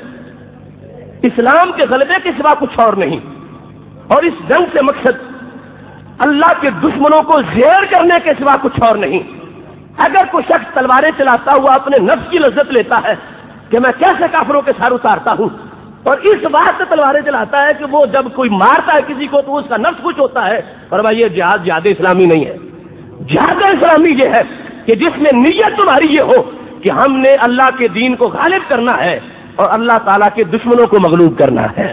اسلام کے غلبے کے سوا کچھ اور نہیں، اور اس جنگ سے مقصد اللہ کے دشمنوں کو زیر کرنے کے سوا کچھ اور نہیں. اگر کوئی شخص تلواریں چلاتا ہوا اپنے نفس کی لذت لیتا ہے کہ میں کیسے کافروں کے سر اتارتا ہوں، اور اس بات سے تلواریں چلاتا ہے کہ وہ جب کوئی مارتا ہے کسی کو تو اس کا نفس کچھ ہوتا ہے، اور بھائی یہ جہاد اسلامی نہیں ہے. جہاد اسلامی یہ ہے کہ جس میں نیت تمہاری یہ ہو کہ ہم نے اللہ کے دین کو غالب کرنا ہے اور اللہ تعالیٰ کے دشمنوں کو مغلوب کرنا ہے.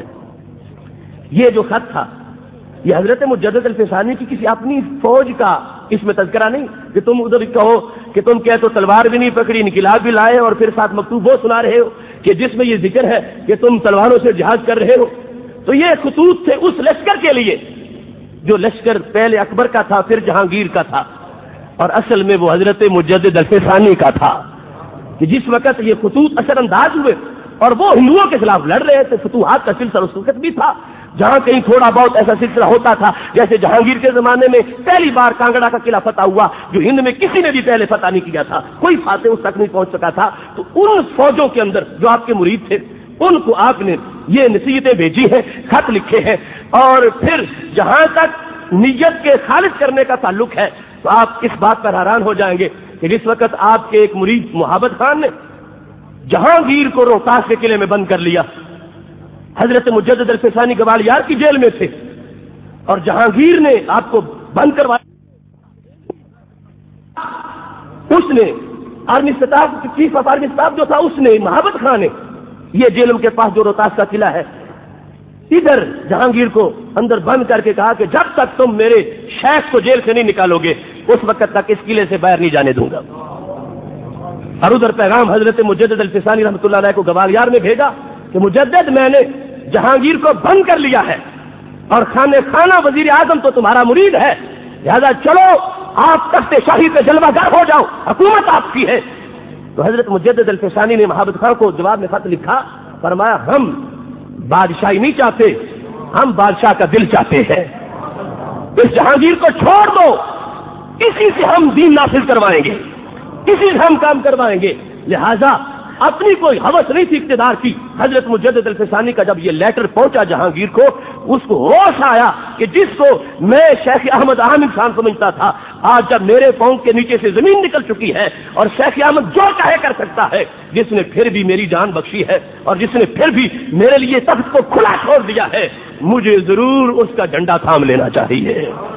یہ جو خط تھا یہ حضرت مجدد الفسانی کی کسی اپنی فوج کا اس میں تذکرہ نہیں کہ تم ادھر کہو کہ تم کہتے ہو تلوار بھی نہیں پکڑی انقلاب بھی لائے اور پھر ساتھ مکتوب وہ سنا رہے ہو کہ جس میں یہ ذکر ہے کہ تم تلواروں سے جہاد کر رہے ہو. تو یہ خطوط تھے اس لشکر کے لیے جو لشکر پہلے اکبر کا تھا پھر جہانگیر کا تھا، اور اصل میں وہ حضرت مجدد الفسانی کا تھا. کہ جس وقت یہ خطوط اثر انداز ہوئے اور وہ ہندوؤں کے خلاف لڑ رہے تھے، فتوحات کا سلسلہ اس وقت بھی تھا جہاں کہیں تھوڑا بہت ایسا سلسلہ ہوتا تھا. جیسے جہانگیر کے زمانے میں پہلی بار کانگڑا کا قلعہ فتح ہوا جو ہند میں کسی نے بھی پہلے فتح نہیں کیا تھا، کوئی فاتح اس تک نہیں پہنچ سکا تھا. تو ان فوجوں کے اندر جو آپ کے مرید تھے ان کو آپ نے یہ نصیحتیں بھیجی ہیں، خط لکھے ہیں. اور پھر جہاں تک نیت کے خالص کرنے کا تعلق ہے تو آپ اس بات پر حیران ہو جائیں گے کہ جس وقت آپ کے ایک مرید محبت خان نے جہانگیر کو روہتاس کے قلعے میں بند کر لیا، حضرت مجدد الفسانی گوالیار کی جیل میں تھے اور جہانگیر نے آپ کو بند کروایا. اس نے army staff chief of army staff جو تھا اس نے محبت خان نے یہ جیل کے پاس جو روہتاس کا قلعہ ہے ادھر جہانگیر کو اندر بند کر کے کہا کہ جب تک تم میرے شیخ کو جیل سے نہیں نکالو گے اس وقت تک اس قلعے سے باہر نہیں جانے دوں گا. اور ادھر پیغام حضرت مجدد الفسانی رحمۃ اللہ علیہ کو گوالیار میں بھیجا کہ مجدد میں نے جہانگیر کو بند کر لیا ہے اور خانہ وزیر اعظم تو تمہارا مرید ہے، لہذا چلو آپ تخت شاہی پہ جلوہ گر ہو جاؤ، حکومت آپ کی ہے. تو حضرت مجدد الفسانی نے محبت خان کو جواب میں خط لکھا، فرمایا ہم بادشاہی نہیں چاہتے، ہم بادشاہ کا دل چاہتے ہیں. اس جہانگیر کو چھوڑ دو, اسی سے ہم دین نافذ کروائیں گے, اسی سے ہم کام کروائیں گے. لہذا اپنی کوئی ہوس نہیں تھی اقتدار کی. حضرت مجدد الفسانی کا جب یہ لیٹر پہنچا جہانگیر کو, اس کو ہوش آیا کہ جس کو میں شیخ احمد عامر خان سمجھتا تھا, آج جب میرے پاؤں کے نیچے سے زمین نکل چکی ہے اور شیخ احمد جو چاہے کر سکتا ہے, جس نے پھر بھی میری جان بخشی ہے اور جس نے پھر بھی میرے لیے تخت کو کھلا چھوڑ دیا ہے, مجھے ضرور اس کا جھنڈا تھام لینا چاہیے.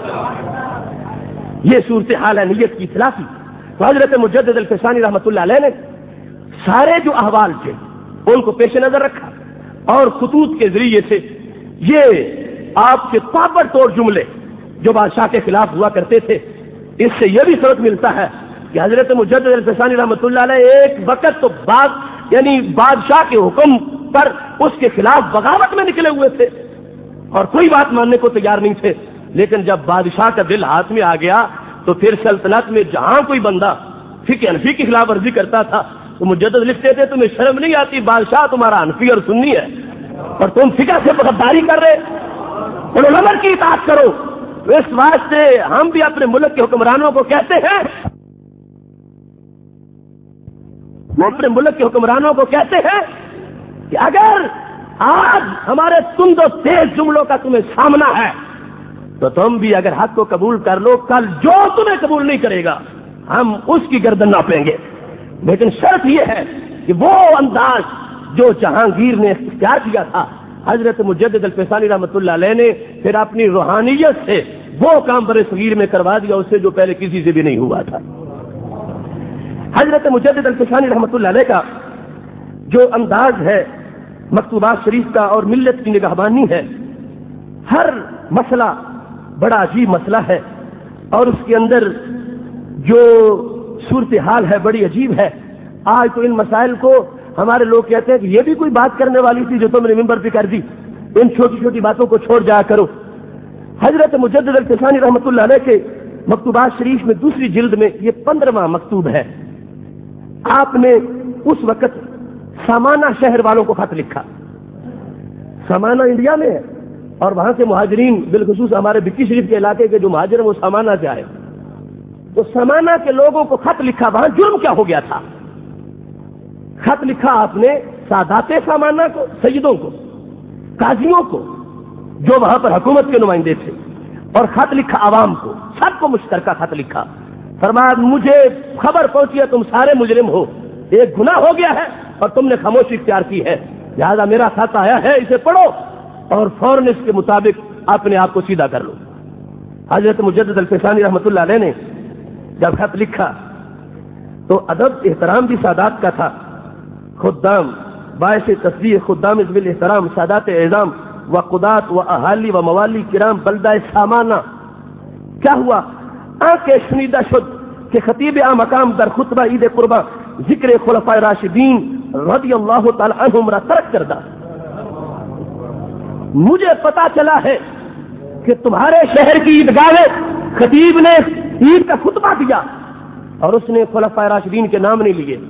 یہ صورتحال ہے نیت کی اصلاح کی. تو حضرت مجدد الفسانی رحمۃ اللہ علیہ نے سارے جو احوال تھے ان کو پیش نظر رکھا اور خطوط کے ذریعے سے یہ آپ کے تابڑ توڑ جملے جو بادشاہ کے خلاف ہوا کرتے تھے, اس سے یہ بھی سبق ملتا ہے کہ حضرت مجدد الفسانی رحمۃ اللہ علیہ ایک وقت تو یعنی بادشاہ کے حکم پر اس کے خلاف بغاوت میں نکلے ہوئے تھے اور کوئی بات ماننے کو تیار نہیں تھے, لیکن جب بادشاہ کا دل ہاتھ میں آ گیا تو پھر سلطنت میں جہاں کوئی بندہ فقہ حنفی کی خلاف ورزی کرتا تھا تو مجدد لکھتے تھے تمہیں شرم نہیں آتی, بادشاہ تمہارا حنفی اور سنی ہے اور تم فقہ سے غداری کر رہے, علماء کی اطاعت کرو. اس واسطے ہم بھی اپنے ملک کے حکمرانوں کو کہتے ہیں, وہ اپنے ملک کے حکمرانوں کو کہتے ہیں کہ اگر آج ہمارے تند و تیز جملوں کا تمہیں سامنا ہے تو تم بھی اگر حق کو قبول کر لو, کل جو تمہیں قبول نہیں کرے گا ہم اس کی گردن ناپیں گے. لیکن شرط یہ ہے کہ وہ انداز جو جہانگیر نے اختیار کیا تھا, حضرت مجدد الفسانی رحمۃ اللہ علیہ نے پھر اپنی روحانیت سے وہ کام بر صغیر میں کروا دیا اس سے جو پہلے کسی سے بھی نہیں ہوا تھا. حضرت مجدد الفسانی رحمۃ اللہ علیہ کا جو انداز ہے مکتوبات شریف کا اور ملت کی نگہبانی ہے, ہر مسئلہ بڑا عجیب مسئلہ ہے اور اس کے اندر جو صورتحال ہے بڑی عجیب ہے. آج تو ان مسائل کو ہمارے لوگ کہتے ہیں کہ یہ بھی کوئی بات کرنے والی تھی جو تم نے ممبر پہ کر دی, ان چھوٹی چھوٹی باتوں کو چھوڑ جایا کرو. حضرت مجدد الفسانی رحمۃ اللہ علیہ کے مکتوبات شریف میں دوسری جلد میں یہ 15واں مکتوب ہے. آپ نے اس وقت سامانہ شہر والوں کو خط لکھا. سامانہ انڈیا میں ہے اور وہاں سے مہاجرین بالخصوص ہمارے بکی شریف کے علاقے کے جو مہاجر ہیں وہ سامانہ سے آئے, تو سامانہ کے لوگوں کو خط لکھا. وہاں جرم کیا ہو گیا تھا؟ خط لکھا آپ نے سادات سامانہ کو, سیدوں کو, قاضیوں کو جو وہاں پر حکومت کے نمائندے تھے, اور خط لکھا عوام کو, سب کو مشترکہ خط لکھا. فرمایا مجھے خبر پہنچی ہے تم سارے مجرم ہو, ایک گناہ ہو گیا ہے اور تم نے خاموشی اختیار کی ہے, لہذا میرا خط آیا ہے, اسے پڑھو اور فوراً اس کے مطابق اپنے آپ کو سیدھا کر لو. حضرت مجدد الفسانی رحمۃ اللہ علیہ نے جب خط لکھا تو ادب احترام بھی سادات کا تھا. خدام باعث تصدیق خدام ذوی الاحترام سادات اعظام و قدات و اہالی و موالی کرام بلدہ سامانہ. کیا ہوا؟ آنکھیں شنیدہ شد کہ خطیب مقام در خطبہ عید قربہ ذکر خلفائے راشدین رضی اللہ تعالی عنہم را ترک کردہ. مجھے پتا چلا ہے کہ تمہارے شہر کی عیدگاہ میں خطیب نے عید کا خطبہ دیا اور اس نے خلفائے راشدین کے نام نہیں لیے,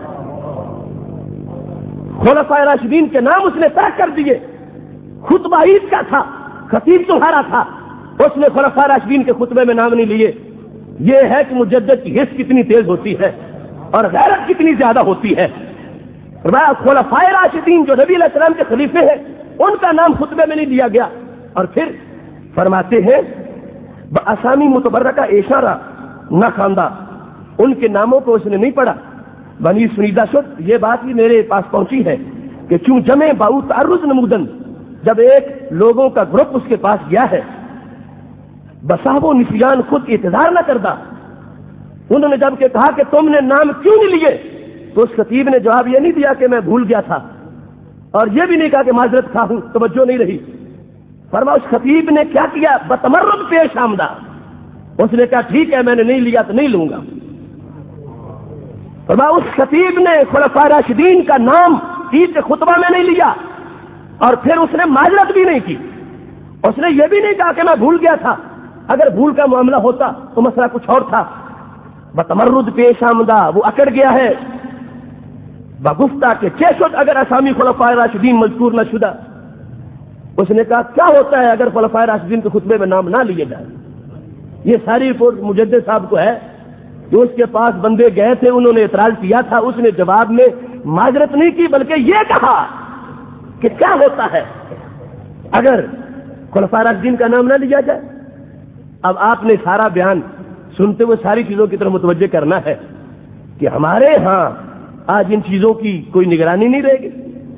خلفائے راشدین کے نام اس نے ترک کر دیے. خطبہ عید کا تھا, خطیب تمہارا تھا, اس نے خلفائے راشدین کے خطبے میں نام نہیں لیے. یہ ہے کہ مجدد کی حس کتنی تیز ہوتی ہے اور غیرت کتنی زیادہ ہوتی ہے. خلفائے راشدین جو نبی علیہ السلام کے خلیفے ہیں ان کا نام خطبے میں نہیں دیا گیا. اور پھر فرماتے ہیں باسامی متبرکہ اشارہ نہ خواندہ, ان کے ناموں کو اس نے نہیں پڑھا. بنی سنیدہ شد, یہ بات بھی میرے پاس پہنچی ہے کہ چون جمع باؤ تعرض نمودن, جب ایک لوگوں کا گروپ اس کے پاس گیا ہے بصاحب و نسیان خود اعتذار نہ کردہ, انہوں نے جب کہ کہا کہ تم نے نام کیوں نہیں لیے تو اس خطیب نے جواب یہ نہیں دیا کہ میں بھول گیا تھا اور یہ بھی نہیں کہا کہ معذرت خواہ ہوں, توجہ نہیں رہی. فرمایا اس خطیب نے کیا کیا؟ بتمرد پیش آمدہ, اس نے کہا ٹھیک ہے میں نے نہیں لیا تو نہیں لوں گا. فرمایا اس خطیب نے خلفائے راشدین کا نام عید کے خطبہ میں نہیں لیا اور پھر اس نے معذرت بھی نہیں کی. اس نے یہ بھی نہیں کہا کہ میں بھول گیا تھا, اگر بھول کا معاملہ ہوتا تو مسئلہ کچھ اور تھا. بتمرد پیش آمدہ, وہ اکڑ گیا ہے. بگفتہ کے چیشد اگر اسامی خلفائے راشدین مذکور نہ شدہ, اس نے کہا کیا ہوتا ہے اگر خلفائے راشدین کے خطبے میں نام نہ لیے جائے؟ یہ ساری رپورٹ مجدد صاحب کو ہے کہ اس کے پاس بندے گئے تھے، انہوں نے اعتراض کیا تھا، اس نے جواب میں معذرت نہیں کی بلکہ یہ کہا کہ کیا ہوتا ہے اگر خلفائے راشدین کا نام نہ لیا جائے۔ اب آپ نے سارا بیان سنتے ہوئے ساری چیزوں کی طرف متوجہ کرنا ہے کہ ہمارے ہاں آج ان چیزوں کی کوئی نگرانی نہیں رہے گی،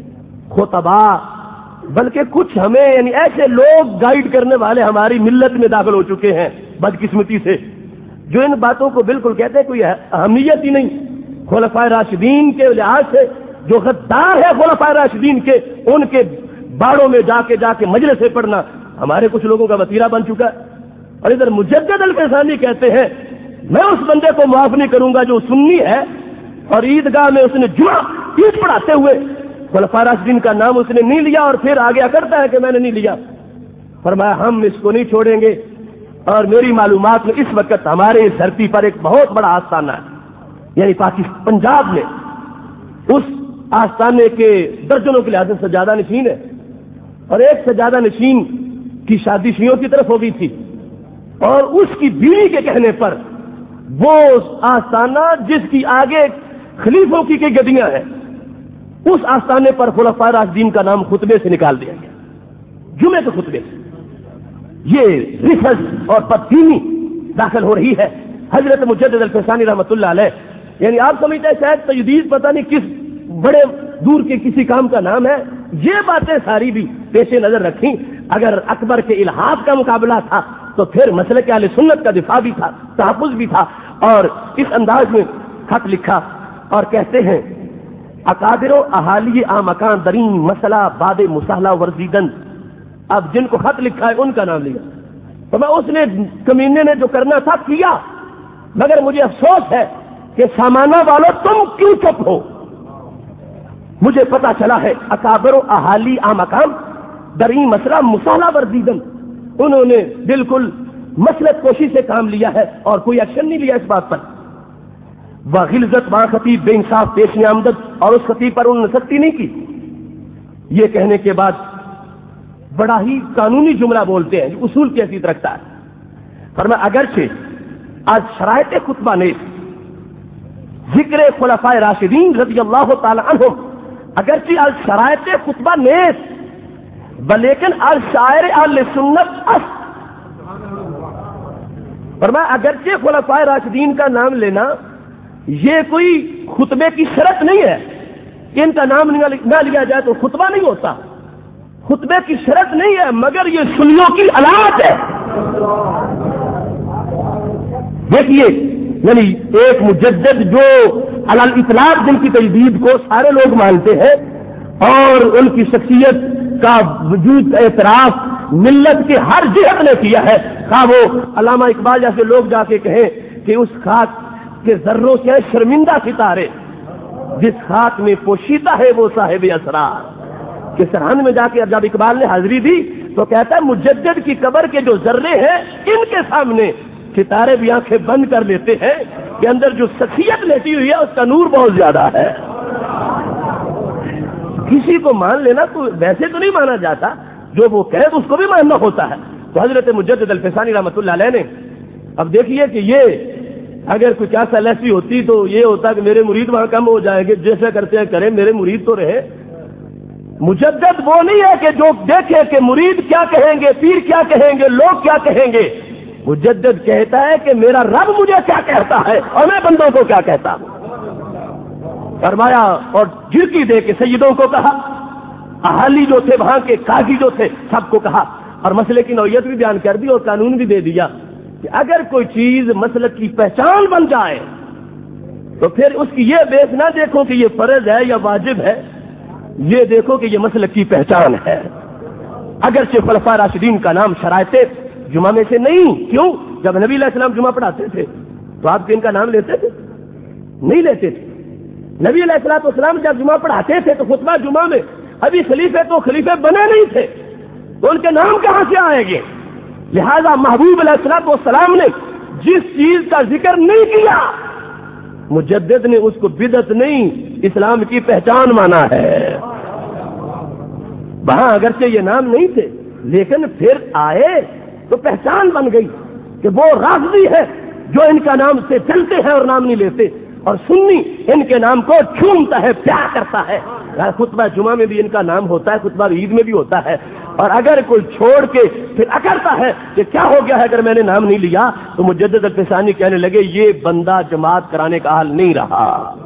خطبا بلکہ کچھ ہمیں یعنی ایسے لوگ گائیڈ کرنے والے ہماری ملت میں داخل ہو چکے ہیں بدقسمتی سے، جو ان باتوں کو بالکل کہتے ہیں کوئی اہمیت ہی نہیں۔ خلفائے راشدین کے لحاظ سے جو غدار ہے خلفائے راشدین کے، ان کے باڑوں میں جا کے مجلس سے پڑھنا ہمارے کچھ لوگوں کا وتیرہ بن چکا ہے۔ اور ادھر مجدد الفیضانی کہتے ہیں میں اس بندے کو معاف نہیں کروں گا جو سنی ہے اور عیدگاہ میں اس نے عید پڑھاتے ہوئے خلفائے راشدین کا نام اس نے نہیں لیا اور پھر آگے کرتا ہے کہ میں نے نہیں لیا۔ فرمایا ہم اس کو نہیں چھوڑیں گے، اور میری معلومات میں اس وقت ہمارے اس دھرتی پر ایک بہت بڑا آستانہ ہے، یعنی پاکستان پنجاب میں اس آستانے کے درجنوں کے لحاظ سے سجادہ نشین ہے، اور ایک سجادہ نشین کی شادی شیعوں کی طرف ہو گئی تھی، اور اس کی بیوی کے کہنے پر وہ آستانہ جس کی آگے خلیفوں کی گدیاں ہیں، اس آستانے پر خلفائے راشدین کا نام خطبے سے نکال دیا گیا، جمعے کے خطبے سے۔ یہ رفض اور بددینی داخل ہو رہی ہے۔ حضرت مجدد الفیضانی رحمۃ اللہ علیہ، یعنی آپ سمجھتے ہیں شاید تجدید پتہ نہیں کس بڑے دور کے کسی کام کا نام ہے، یہ باتیں ساری بھی پیش نظر رکھیں۔ اگر اکبر کے الحاد کا مقابلہ تھا تو پھر مسلک اہل سنت کا دفاع بھی تھا، تحفظ بھی تھا، اور اس انداز میں خط لکھا اور کہتے ہیں اکابر و اہالی آمکان درین مسئلہ باد مسالہ ورزیدن۔ اب جن کو خط لکھا ہے ان کا نام لیا، تو میں اس نے کمینے نے جو کرنا تھا کیا، مگر مجھے افسوس ہے کہ سامانہ والوں تم کیوں چپ ہو؟ مجھے پتا چلا ہے اکابر و اہالی آمکان درین مسئلہ مسالہ ورزیدن، انہوں نے بالکل مسلک کوشش سے کام لیا ہے اور کوئی ایکشن نہیں لیا اس بات پر۔ وغلظت با خطیب بے انصاف پیش آمدد، اور اس خطیب پر انہوں نے سختی نہیں کی۔ یہ کہنے کے بعد بڑا ہی قانونی جملہ بولتے ہیں جو اصول کی حیثیت رکھتا ہے۔ فرمایا اگرچہ آج شرائط خطبہ نے ذکر خلفائے راشدین رضی اللہ تعالی عنہم، اگرچہ آج شرائط خطبہ نیز بلیکن آج شاعر اہل سنت اس، فرمایا اگرچہ خلفائے راشدین کا نام لینا یہ کوئی خطبے کی شرط نہیں ہے کہ ان کا نام نہ لیا جائے تو خطبہ نہیں ہوتا، خطبے کی شرط نہیں ہے، مگر یہ سنیوں کی علامت ہے۔ دیکھیے یعنی ایک مجدد جو علی الاطلاق جن کی تجدید کو سارے لوگ مانتے ہیں اور ان کی شخصیت کا وجود اعتراف ملت کے ہر جہت نے کیا ہے، خواہ وہ علامہ اقبال جیسے لوگ جا کے کہیں کہ اس خاک کے ذروں سے شرمندہ ستارے، جس خاک میں پوشیدہ ہے وہ صاحب اسرار، کہ سرحد میں جا کے جب اقبال نے حاضری دی تو کہتا ہے مجدد کی قبر کے جو ذرے ہیں ان کے سامنے ستارے بھی آنکھیں بند کر لیتے ہیں کہ اندر جو شخصیت لیٹی ہوئی ہے اس کا نور بہت زیادہ ہے۔ کسی کو مان لینا تو ویسے تو نہیں مانا جاتا، جو وہ کہے تو اس کو بھی ماننا ہوتا ہے۔ تو حضرت مجدد الفیضانی رحمۃ اللہ علیہ نے، اب دیکھیے کہ یہ اگر کچھ ایسا ایسی ہوتی تو یہ ہوتا کہ میرے مرید وہاں کم ہو جائیں گے، جیسے کرتے ہیں کریں، میرے مرید تو رہے۔ مجدد وہ نہیں ہے کہ جو دیکھے کہ مرید کیا کہیں گے، پیر کیا کہیں گے، لوگ کیا کہیں گے۔ مجدد کہتا ہے کہ میرا رب مجھے کیا کہتا ہے اور میں بندوں کو کیا کہتا ہوں۔ فرمایا اور جھڑکی دے کے سیدوں کو کہا، اہالی جو تھے وہاں کے قاضی جو تھے سب کو کہا، اور مسئلے کی نوعیت بھی بیان کر دی اور قانون بھی دے دیا کہ اگر کوئی چیز مسلک کی پہچان بن جائے تو پھر اس کی یہ بیس نہ دیکھو کہ یہ فرض ہے یا واجب ہے، یہ دیکھو کہ یہ مسلک کی پہچان ہے۔ اگرچہ خلفائے راشدین کا نام شرائط جمعہ میں سے نہیں، کیوں؟ جب نبی علیہ السلام جمعہ پڑھاتے تھے تو آپ ان کا نام لیتے تھے؟ نہیں لیتے تھے۔ نبی علیہ السلام جب جمعہ پڑھاتے تھے تو خطبہ جمعہ میں ابھی خلیفے بنے نہیں تھے، تو ان کے نام کہاں سے آئیں گے؟ لہذا محبوب علیہ السلام نے جس چیز کا ذکر نہیں کیا، مجدد نے اس کو بدعت نہیں، اسلام کی پہچان مانا ہے۔ وہاں اگرچہ یہ نام نہیں تھے لیکن پھر آئے تو پہچان بن گئی کہ وہ رافضی ہے جو ان کا نام سے چلتے ہیں اور نام نہیں لیتے، اور سنی ان کے نام کو چومتا ہے، پیار کرتا ہے۔ خطبہ جمعہ میں بھی ان کا نام ہوتا ہے، خطبہ عید میں بھی ہوتا ہے، اور اگر کوئی چھوڑ کے پھر اکڑتا ہے کہ کیا ہو گیا ہے اگر میں نے نام نہیں لیا، تو مجدد الفسانی کہنے لگے یہ بندہ جماعت کرانے کا حال نہیں رہا،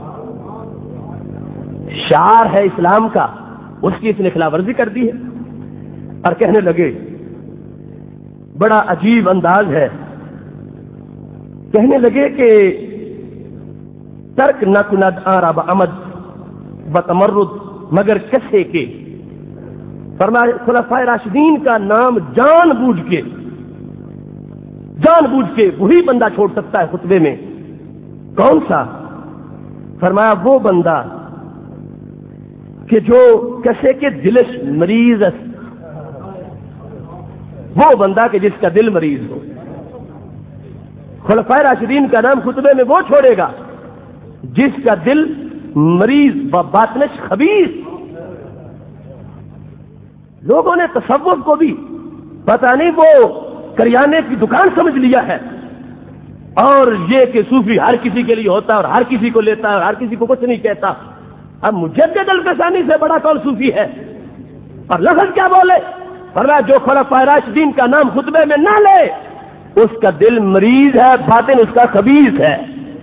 شعار ہے اسلام کا، اس کی اس نے خلاف ورزی کر دی ہے۔ اور کہنے لگے بڑا عجیب انداز ہے، کہنے لگے کہ ترک نہ کند آراب امد بتمرد مگر کسے کے، فرمایا خلفائے راشدین کا نام جان بوجھ کے وہی بندہ چھوڑ سکتا ہے خطبے میں۔ کون سا؟ فرمایا وہ بندہ کہ جو کسے کے دلش مریض، وہ بندہ کہ جس کا دل مریض ہو۔ خلفائے راشدین کا نام خطبے میں وہ چھوڑے گا جس کا دل مریض و باطنش خبیث۔ لوگوں نے تصوف کو بھی پتہ نہیں وہ کریانے کی دکان سمجھ لیا ہے، اور یہ کہ صوفی ہر کسی کے لیے ہوتا ہے اور ہر کسی کو لیتا ہے اور ہر کسی کو کچھ نہیں کہتا۔ اب مجدد الفسانی سے بڑا کون صوفی ہے؟ اور لفظ کیا بولے؟ فرمایا جو خلفائے راشدین کا نام خطبے میں نہ لے اس کا دل مریض ہے، باطن اس کا خبیث ہے۔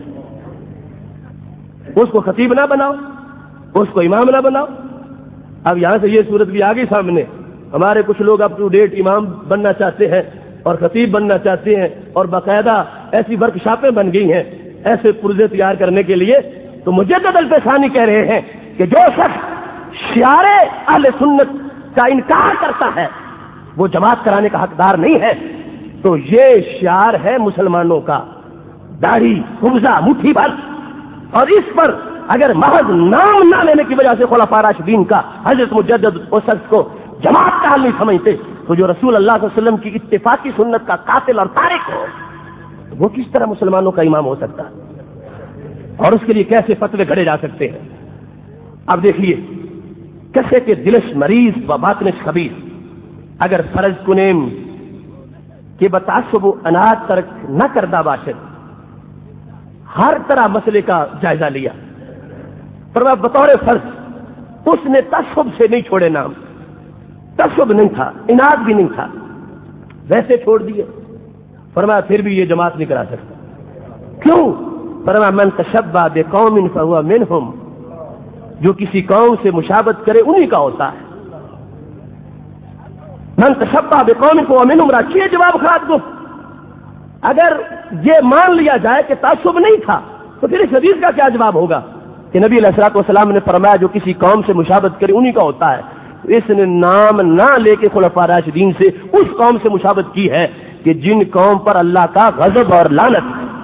اس کو خطیب نہ بناؤ، اس کو امام نہ بناؤ۔ اب یہاں سے یہ صورت بھی آ گئی سامنے، ہمارے کچھ لوگ اپ ٹو ڈیٹ امام بننا چاہتے ہیں اور خطیب بننا چاہتے ہیں، اور باقاعدہ ایسی ورک شاپیں بن گئی ہیں ایسے پرزے تیار کرنے کے لیے۔ تو مجدد الفسانی کہہ رہے ہیں کہ جو شخص شعار اہل سنت کا انکار کرتا ہے وہ جماعت کرانے کا حقدار نہیں ہے۔ تو یہ شعار ہے مسلمانوں کا، داڑھی قبضہ مٹھی بھر، اور اس پر اگر محض نام نہ لینے کی وجہ سے خلفائے راشدین کا حضرت مجدد اس شخص کو جماعت کا حل نہیں سمجھتے، تو جو رسول اللہ صلی اللہ علیہ وسلم کی اتفاقی سنت کا قاتل اور تارک ہو وہ کس طرح مسلمانوں کا امام ہو سکتا ہے، اور اس کے لیے کیسے فتوے گھڑے جا سکتے ہیں۔ اب دیکھیے کیسے کہ دلش مریض و باطنش خبیث، اگر فرض کنیم کہ بتعصب و اناد ترک نہ کردہ باشد، ہر طرح مسئلے کا جائزہ لیا، پر بطور فرض اس نے تعصب سے نہیں چھوڑے نام، تعصب نہیں تھا، اناد بھی نہیں تھا، ویسے چھوڑ دیے۔ فرمایا پھر بھی یہ جماعت نہیں کرا سکتا۔ کیوں؟ فرمایا من تشبہ بقوم فہو منہم، جو کسی قوم سے مشابہت کرے انہی کا ہوتا ہے۔ من تشبہ بقوم فہو منہم، رکھیے جواب خراب کو۔ اگر یہ مان لیا جائے کہ تعصب نہیں تھا تو پھر اس حدیث کا کیا جواب ہوگا کہ نبی علیہ الصلوۃ والسلام نے فرمایا جو کسی قوم سے مشابہت کرے انہی کا ہوتا ہے۔ اس نے نام نہ لے کے خلفاء راشدین سے اس قوم سے مشابہت کی ہے کہ جن قوم پر اللہ کا غضب اور لعنت،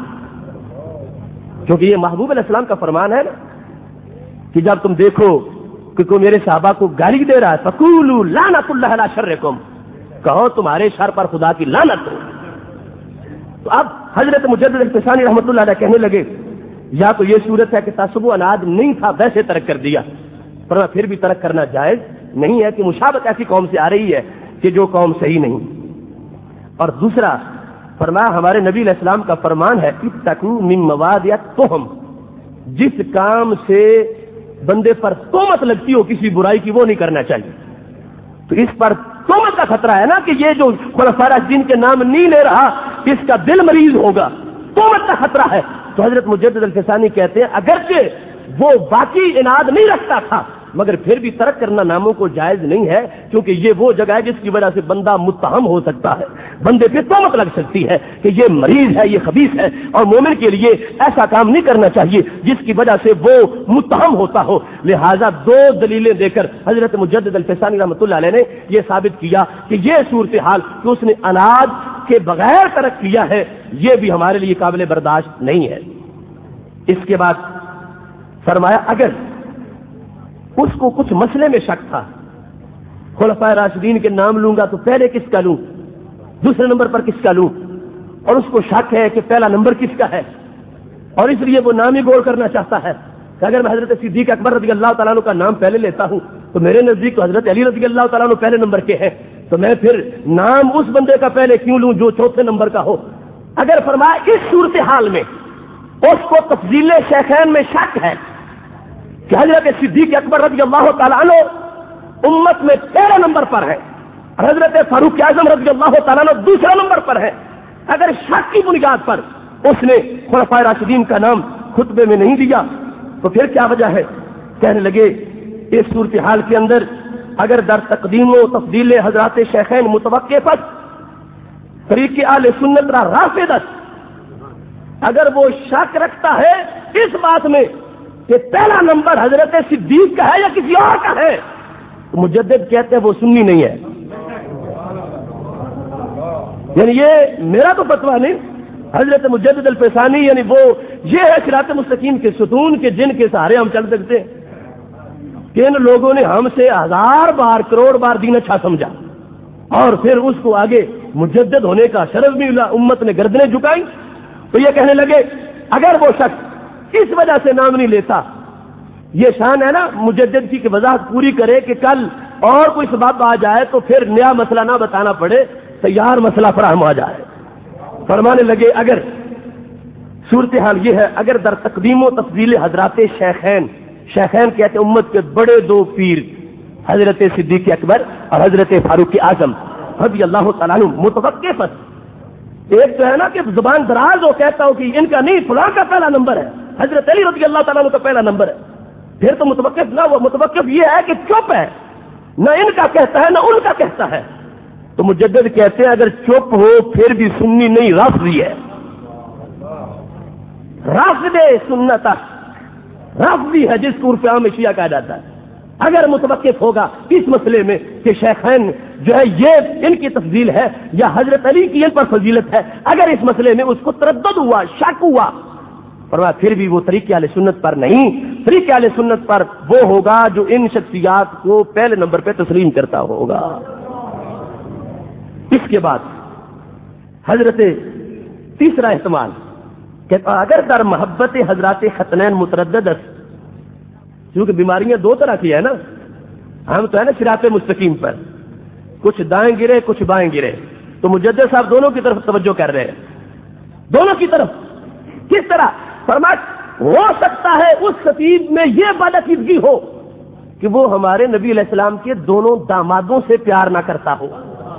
کیونکہ یہ محبوب علیہ السلام کا فرمان ہے نا کہ جب تم دیکھو کہ کوئی میرے صحابہ کو گالی دے رہا ہے فقولوا لعنت اللہ علی شرکم، کہو تمہارے شر پر خدا کی لعنت ہو۔ تو اب حضرت مجدد الفسانی رحمۃ اللہ علیہ کہنے لگے یا تو یہ صورت ہے کہ تعصب و اناد نہیں تھا ویسے ترک کر دیا، پر پھر بھی ترک کرنا جائز نہیں ہے کہ مشابہت ایسی قوم سے آ رہی ہے کہ جو قوم صحیح نہیں۔ اور دوسرا فرمایا ہمارے نبی علیہ السلام کا فرمان ہے اتقوا من مواد التہم، جس کام سے بندے پر تہمت لگتی ہو کسی برائی کی وہ نہیں کرنا چاہیے۔ تو اس پر تہمت کا خطرہ ہے نا کہ یہ جو خلفاء راشدین کے نام نہیں لے رہا اس کا دل مریض ہوگا، تہمت کا خطرہ ہے۔ تو حضرت مجدد الفسانی کہتے ہیں اگرچہ وہ باقی اناد نہیں رکھتا تھا مگر پھر بھی ترک کرنا ناموں کو جائز نہیں ہے، کیونکہ یہ وہ جگہ ہے جس کی وجہ سے بندہ متہم ہو سکتا ہے، بندے پہ تہمت لگ سکتی ہے کہ یہ مریض ہے، یہ خبیث ہے، اور مومن کے لیے ایسا کام نہیں کرنا چاہیے جس کی وجہ سے وہ متہم ہوتا ہو۔ لہذا دو دلیلیں دے کر حضرت مجدد الفسانی رحمۃ اللہ علیہ نے یہ ثابت کیا کہ یہ صورتحال کہ اس نے اناد کے بغیر ترک کیا ہے یہ بھی ہمارے لیے قابل برداشت نہیں ہے۔ اس کے بعد فرمایا اگر اس کو کچھ مسئلے میں شک تھا، خلفاء راشدین کے نام لوں گا تو پہلے کس کا لوں، دوسرے نمبر پر کس کا لوں، اور اس کو شک ہے کہ پہلا نمبر کس کا ہے، اور اس لیے وہ نام ہی گول کرنا چاہتا ہے کہ اگر میں حضرت صدیق اکبر رضی اللہ تعالیٰ عنہ کا نام پہلے لیتا ہوں تو میرے نزدیک تو حضرت علی رضی اللہ تعالیٰ عنہ پہلے نمبر کے ہیں، تو میں پھر نام اس بندے کا پہلے کیوں لوں جو چوتھے نمبر کا ہو؟ اگر فرمایا اس صورتحال میں اس کو تفضیل شیخین میں شک ہے کہ حضرت صدیق اکبر رضی اللہ تعالیٰ عنہ امت میں پہلے نمبر پر ہے اور حضرت فاروق اعظم رضی اللہ تعالیٰ عنہ دوسرا نمبر پر ہے، اگر شک کی بنیاد پر اس نے خلفائے راشدین کا نام خطبے میں نہیں دیا تو پھر کیا وجہ ہے؟ کہنے لگے اس صورتحال کے اندر اگر در تقدیم و تفضیل حضرات شیخین متوقفت طریق اہل سنت را رافضت، اگر وہ شک رکھتا ہے اس بات میں کہ پہلا نمبر حضرت صدیق کا ہے یا کسی اور کا ہے، تو مجدد کہتے ہیں وہ سنی نہیں ہے۔ یعنی یہ میرا تو فتویٰ نہیں، حضرت مجدد الفیسانی یعنی وہ یہ ہے صراط مستقیم کے ستون کے جن کے سہارے ہم چل سکتے ہیں کہ ان لوگوں نے ہم سے 1000 بار کروڑ بار دین اچھا سمجھا اور پھر اس کو آگے مجدد ہونے کا شرف بھی ملا، امت نے گردنیں جھکائی، تو یہ کہنے لگے اگر وہ شخص اس وجہ سے نام نہیں لیتا، یہ شان ہے نا مجدد کی کہ وضاحت پوری کرے کہ کل اور کوئی سبب آ جائے تو پھر نیا مسئلہ نہ بتانا پڑے، تیار مسئلہ فراہم آ جائے۔ فرمانے لگے اگر صورتحال یہ ہے، اگر در تقدیم و تفضیل حضرات شیخین، شیخین کہتے امت کے بڑے دو پیر حضرت صدیق اکبر اور حضرت فاروق اعظم رضی اللہ تعالیٰ عنہ متوقفت، ایک تو ہے نا کہ زبان دراز ہو کہتا ہو کہ ان کا نہیں فلاں کا پہلا نمبر ہے، حضرت علی رضی اللہ تعالیٰ عنہ کا پہلا نمبر ہے، پھر تو متوقف نہ، وہ متوقف یہ ہے کہ چپ ہے، نہ ان کا کہتا ہے نہ ان کا کہتا ہے، تو مجدد کہتے ہیں اگر چپ ہو پھر بھی سنی نہیں، رافضی ہے، رافض سنت، رافضی ہے جس کو عرف عام میں شیعہ کہا جاتا ہے۔ اگر متوقف ہوگا اس مسئلے میں کہ شیخین جو ہے یہ ان کی تفضیل ہے یا حضرت علی کی ان پر فضیلت ہے، اگر اس مسئلے میں اس کو تردد ہوا، شک ہوا، فرمایا پھر بھی وہ طریق اہل سنت پر نہیں، طریق اہل سنت پر وہ ہوگا جو ان شخصیات کو پہلے نمبر پہ تسلیم کرتا ہوگا۔ اس کے بعد حضرت تیسرا احتمال کہ اگر در محبت حضرات ختنین متردد، کیونکہ بیماریاں دو طرح کی ہے نا، ہم تو ہے نا صراط مستقیم پر، کچھ دائیں گرے کچھ بائیں گرے، تو مجدد صاحب دونوں کی طرف توجہ کر رہے ہیں، دونوں کی طرف۔ کس طرح؟ فرمایا ہو سکتا ہے اس خطیب میں یہ بدعقیدگی ہو کہ وہ ہمارے نبی علیہ السلام کے دونوں دامادوں سے پیار نہ کرتا ہو،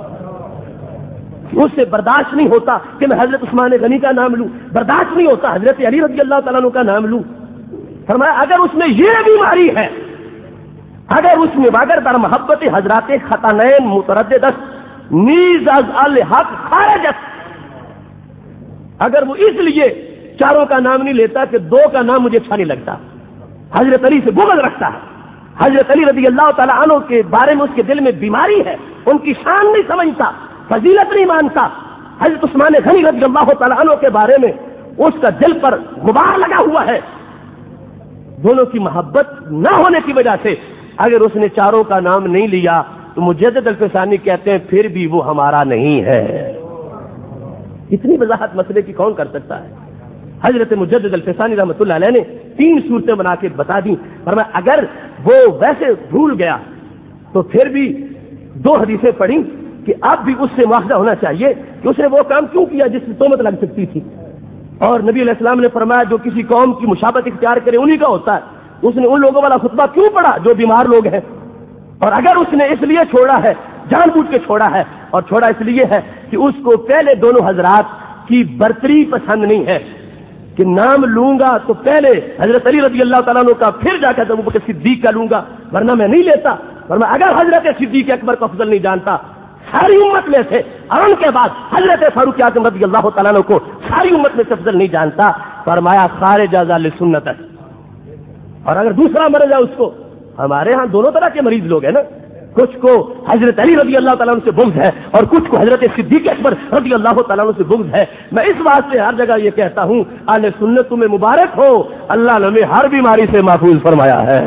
اس سے برداشت نہیں ہوتا کہ میں حضرت عثمان غنی کا نام لوں، برداشت نہیں ہوتا حضرت علی رضی اللہ تعالیٰ عنہ کا نام لوں۔ فرمایا اگر اس میں یہ بیماری ہے، اگر اس میں اگر در محبت حضرات ختنین مترددت نیز از الحق خارجت، اگر وہ اس لیے چاروں کا نام نہیں لیتا کہ دو کا نام مجھے اچھا نہیں لگتا، حضرت علی سے بغض رکھتا ہے، حضرت علی رضی اللہ تعالیٰ عنہ کے بارے میں اس کے دل میں بیماری ہے، ان کی شان نہیں سمجھتا، فضیلت نہیں مانتا، حضرت عثمان غنی رضی اللہ تعالیٰ عنہ کے بارے میں اس کا دل پر غبار لگا ہوا ہے، دونوں کی محبت نہ ہونے کی وجہ سے اگر اس نے چاروں کا نام نہیں لیا تو مجدد الفیسانی کہتے ہیں پھر بھی وہ ہمارا نہیں ہے۔ اتنی وضاحت مسئلے کی کون کر سکتا ہے؟ حضرت مجدد الفیسانی رحمۃ اللہ علیہ نے 3 صورتیں بنا کے بتا دی، فرمایا اگر وہ ویسے بھول گیا تو پھر بھی 2 حدیثیں پڑھی کہ اب بھی اس سے مواخذہ ہونا چاہیے کہ اس نے وہ کام کیوں کیا جس سے تہمت لگ سکتی تھی، اور نبی علیہ السلام نے فرمایا جو کسی قوم کی مشابہت اختیار کرے انہی کا ہوتا ہے، اس نے ان لوگوں والا خطبہ کیوں پڑھا جو بیمار لوگ ہیں، اور اگر اس نے اس لیے چھوڑا ہے، جان بوجھ کے چھوڑا ہے، اور چھوڑا اس لیے ہے کہ اس کو پہلے دونوں حضرات کی برتری پسند نہیں ہے کہ نام لوں گا تو پہلے حضرت علی رضی اللہ تعالیٰ عنہ کا پھر جا کر ابو بکر صدیق کا لوں گا ورنہ میں نہیں لیتا، ورنہ اگر حضرت صدیق اکبر کو افضل نہیں جانتا ساری امت میں سے، اور ان کے بعد حضرت فاروق اعظم رضی اللہ تعالیٰ عنہ کو ساری امت میں سے افضل نہیں جانتا، فرمایا خارج از سنت ہے۔ اور اگر دوسرا مرض ہے اس کو، ہمارے ہاں دونوں طرح کے مریض لوگ ہیں نا، کچھ کو حضرت علی رضی اللہ تعالیٰ عنہ سے بغض ہے اور کچھ کو حضرت صدیق اکبر رضی اللہ تعالیٰ عنہ سے بغض ہے۔ میں اس بات سے ہر جگہ یہ کہتا ہوں اہل سنت تمہیں مبارک ہو، اللہ نے ہمیں ہر بیماری سے محفوظ فرمایا ہے،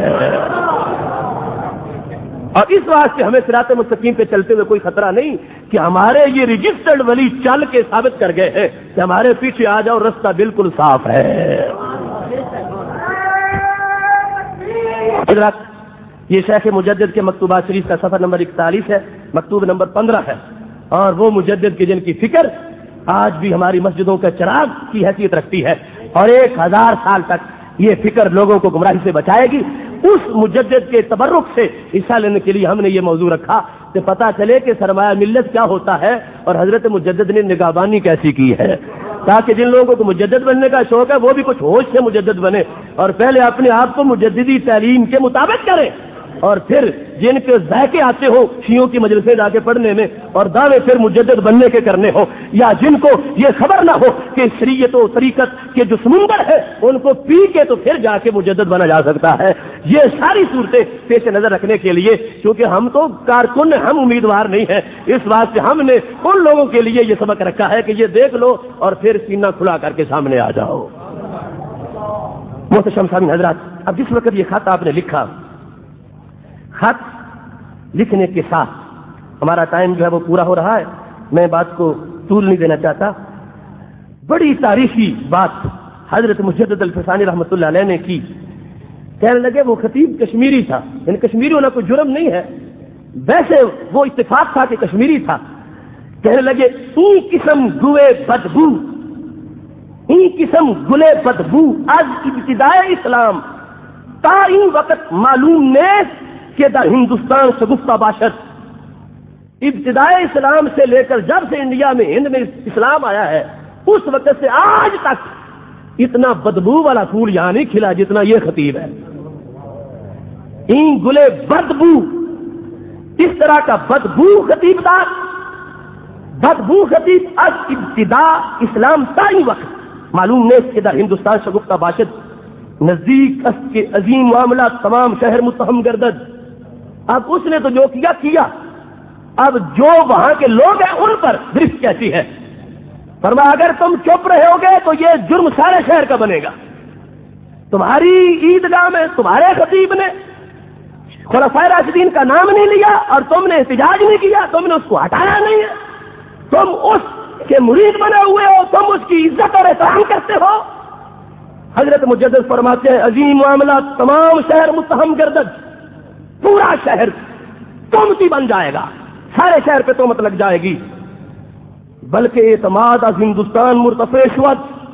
اور اس بات سے ہمیں صراط مستقیم پہ چلتے ہوئے کوئی خطرہ نہیں کہ ہمارے یہ رجسٹرڈ ولی چل کے ثابت کر گئے ہیں کہ ہمارے پیچھے آ جاؤ، رستہ بالکل صاف ہے۔ یہ شیخ مجدد کے مکتوبات شریف کا صفحہ نمبر 41 ہے، مکتوب نمبر 15 ہے، اور وہ مجدد کی جن کی فکر آج بھی ہماری مسجدوں کا چراغ کی حیثیت رکھتی ہے اور 1000 سال تک یہ فکر لوگوں کو گمراہی سے بچائے گی، اس مجدد کے تبرک سے حصہ لینے کے لیے ہم نے یہ موضوع رکھا کہ پتہ چلے کہ سرمایہ ملت کیا ہوتا ہے اور حضرت مجدد نے نگہبانی کیسی کی ہے، تاکہ جن لوگوں کو مجدد بننے کا شوق ہے وہ بھی کچھ ہوش سے مجدد بنے اور پہلے اپنے آپ کو مجددی تعلیم کے مطابق کریں، اور پھر جن کے ذائقے آتے ہو شیعوں کی مجلسیں جا کے پڑھنے میں اور دعوے پھر مجدد بننے کے کرنے ہو، یا جن کو یہ خبر نہ ہو کہ شریعت و طریقت کے جو سمندر ہے ان کو پی کے تو پھر جا کے مجدد بنا جا سکتا ہے، یہ ساری صورتیں پیش نظر رکھنے کے لیے، کیونکہ ہم تو کارکن ہم امیدوار نہیں ہیں، اس بات سے ہم نے ان لوگوں کے لیے یہ سبق رکھا ہے کہ یہ دیکھ لو اور پھر سینہ کھلا کر کے سامنے آ جاؤ۔ محترم سامعین حضرات، اب جس وقت یہ خط آپ نے لکھا، خط لکھنے کے ساتھ ہمارا ٹائم جو ہے وہ پورا ہو رہا ہے، میں بات کو طول نہیں دینا چاہتا، بڑی تاریخی بات حضرت مجدد الفسانی رحمۃ اللہ علیہ نے کی، کہنے لگے وہ خطیب کشمیری تھا، یعنی کشمیری ہونا کوئی جرم نہیں ہے، ویسے وہ اتفاق تھا کہ کشمیری تھا، کہنے لگے این قسم گوے بدبو، این قسم گلے بدبو از ابتدائے اسلام تا این وقت معلوم نیست کہ در ہندوستان شگفتہ باشد، ابتدائے اسلام سے لے کر جب سے انڈیا میں ہند میں اسلام آیا ہے اس وقت سے آج تک اتنا بدبو والا پھول یہاں نہیں کھلا جتنا یہ خطیب ہے، این گلے بدبو، اس طرح کا بدبو خطیب دار، بدبو خطیب از ابتدا اسلام تائی وقت معلوم نیست کہ در ہندوستان شگفتہ باشد، نزدیک اس کے عظیم معاملات تمام شہر متہم گردد۔ اب اس نے تو جو کیا، اب جو وہاں کے لوگ ہیں ان پر گرفت کیسی ہے، فرمایا اگر تم چپ رہو گے تو یہ جرم سارے شہر کا بنے گا، تمہاری عیدگاہ میں تمہارے خطیب نے خلفائے راشدین کا نام نہیں لیا اور تم نے احتجاج نہیں کیا، تم نے اس کو ہٹایا نہیں ہے، تم اس کے مرید بنے ہوئے ہو، تم اس کی عزت اور احترام کرتے ہو۔ حضرت مجدد فرماتے ہیں عظیم معاملات تمام شہر متہم گردد، پورا شہر تہمتی بن جائے گا، سارے شہر پہ تہمت لگ جائے گی، بلکہ اعتماد از ہندوستان مرتفع شود،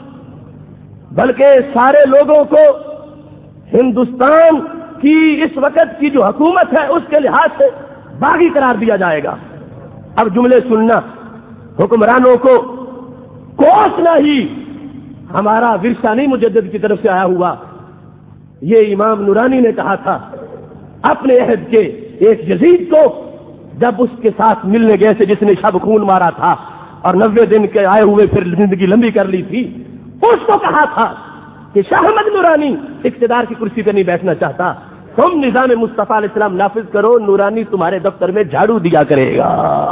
بلکہ سارے لوگوں کو ہندوستان کی اس وقت کی جو حکومت ہے اس کے لحاظ سے باغی قرار دیا جائے گا۔ اب جملے سننا، حکمرانوں کو کوسنا ہی ہمارا ورثہ نہیں مجدد کی طرف سے آیا ہوا، یہ امام نورانی نے کہا تھا اپنے عہد کے ایک یزید کو جب اس کے ساتھ ملنے گئے تھے جس نے شب خون مارا تھا اور 90 دن کے آئے ہوئے پھر زندگی لمبی کر لی تھی، اس کو کہا تھا کہ شاہ احمد نورانی اقتدار کی کرسی پہ نہیں بیٹھنا چاہتا، تم نظام مصطفیٰ علیہ السلام نافذ کرو، نورانی تمہارے دفتر میں جھاڑو دیا کرے گا،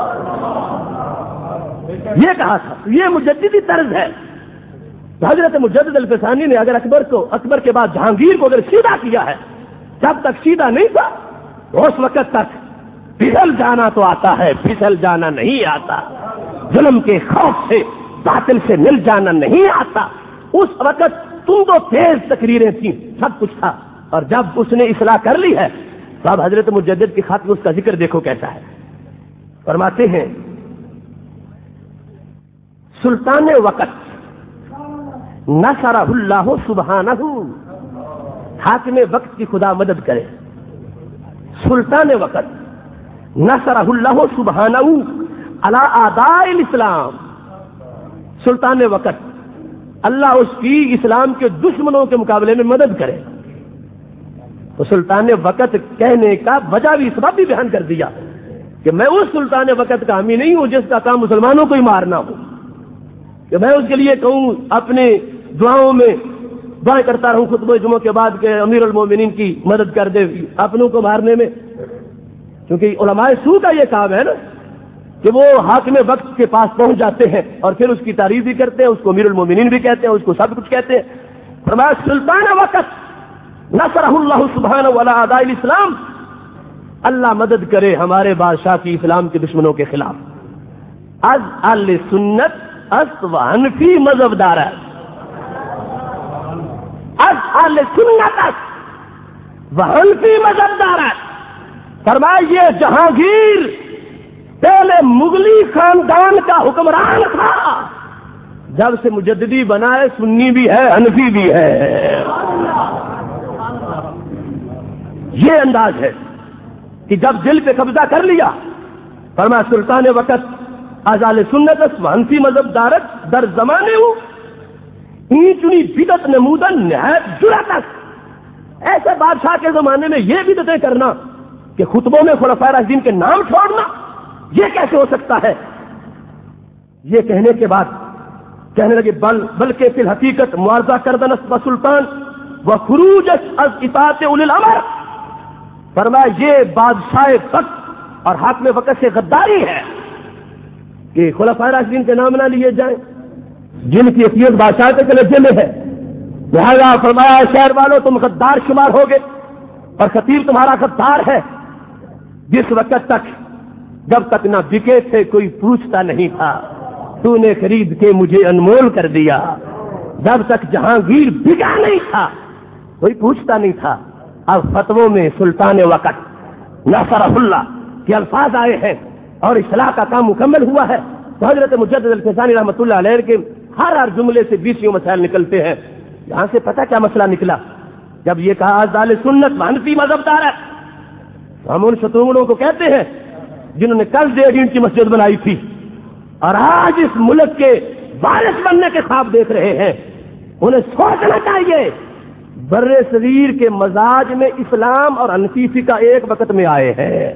یہ کہا تھا، یہ مجددی طرز ہے۔ حضرت مجدد الفسانی نے اگر اکبر کے بعد جہانگیر کو اگر سیدھا کیا ہے، جب تک سیدھا نہیں تھا اس وقت تک پھسل جانا تو آتا ہے، پھسل جانا نہیں آتا، ظلم کے خوف سے باطل سے مل جانا نہیں آتا۔ اس وقت تم تو تیز تقریریں تھیں، سب کچھ تھا، اور جب اس نے اصلاح کر لی ہے تو اب حضرت مجدد کی خط میں اس کا ذکر دیکھو کیسا ہے، فرماتے ہیں سلطان وقت نصرہ اللہ سبحانہ، حاکم وقت کی خدا مدد کرے، سلطان وقت نصرہ اللہ سبحانہ علی اعداء الاسلام، سلطان وقت اللہ اس کی اسلام کے دشمنوں کے مقابلے میں مدد کرے۔ تو سلطان وقت کہنے کا وجہ بھی سبب بھی بیان کر دیا کہ میں اس سلطان وقت کا حامی نہیں ہوں جس کا کام مسلمانوں کو ہی مارنا ہو، کہ میں اس کے لیے کہوں اپنے دعاؤں میں دعائیں کرتا رہوں خطبہ جمعہ کے بعد کہ امیر المومنین کی مدد کر دے اپنوں کو مارنے میں، کیونکہ علماء سو کا یہ کام ہے نا کہ وہ حاکم وقت کے پاس پہنچ جاتے ہیں اور پھر اس کی تعریف بھی کرتے ہیں، اس کو امیر المومنین بھی کہتے ہیں، اس کو سب کچھ کہتے ہیں۔ فرمایا سلطان وقت نصرہ اللہ سبحانہ وعلی اعداء الاسلام، اللہ مدد کرے ہمارے بادشاہ کی اسلام کے دشمنوں کے خلاف، از اہل سنت است و حنفی مذہب دار ہے، از اہل سنت است و حنفی مذہب دار ہے، فرمایا یہ جہانگیر پہلے مغلی خاندان کا حکمران تھا، جب سے مجددی بنا ہے سنی بھی ہے حنفی بھی ہے۔ یہ انداز ہے کہ جب دل پہ قبضہ کر لیا، فرمایا سلطان وقت ازال سنت حنفی مذہب دارت در زمانے ہوں چنی بدت نمودن نہایت جرأت۔ ایسے بادشاہ کے زمانے میں یہ بدتیں کرنا کہ خطبوں میں خلفائے راشدین کے نام چھوڑنا، یہ کیسے ہو سکتا ہے؟ یہ کہنے کے بعد کہنے لگے بلکہ فی الحقیقت معارضہ کردن و سلطان و خروج از اطاعت اولی الامر، فرمایا یہ بادشاہ وقت اور حاکم وقت سے غداری ہے کہ خلفائے راشدین کے نام نہ لیے جائیں جن کی حیثیت بادشاہ کے درجے میں ہے۔ لہذا فرمایا شہر والوں تم غدار شمار ہوگے اور خطیب تمہارا غدار ہے۔ جس وقت تک جب تک نہ بکے تھے کوئی پوچھتا نہیں تھا، تو نے خرید کے مجھے انمول کر دیا۔ جب تک جہانگیر بکا نہیں تھا کوئی پوچھتا نہیں تھا۔ اب فتووں میں سلطان وقت نصرہ اللہ کے الفاظ آئے ہیں اور اصلاح کا کام مکمل ہوا ہے، تو حضرت مجدد الفسانی رحمۃ اللہ علیہ کے ہر جملے سے 20 مسائل نکلتے ہیں۔ یہاں سے پتہ کیا مسئلہ نکلا؟ جب یہ کہا ازال سنت حنفی مذہب دار ہے، ہم ان شترنگوں کو کہتے ہیں جنہوں نے کل 1.5 اینٹ کی مسجد بنائی تھی اور آج اس ملک کے وارث بننے کے خواب دیکھ رہے ہیں، انہیں سوچنا چاہیے بر صغیر کے مزاج میں اسلام اور حنفی فقہ ایک وقت میں آئے ہیں۔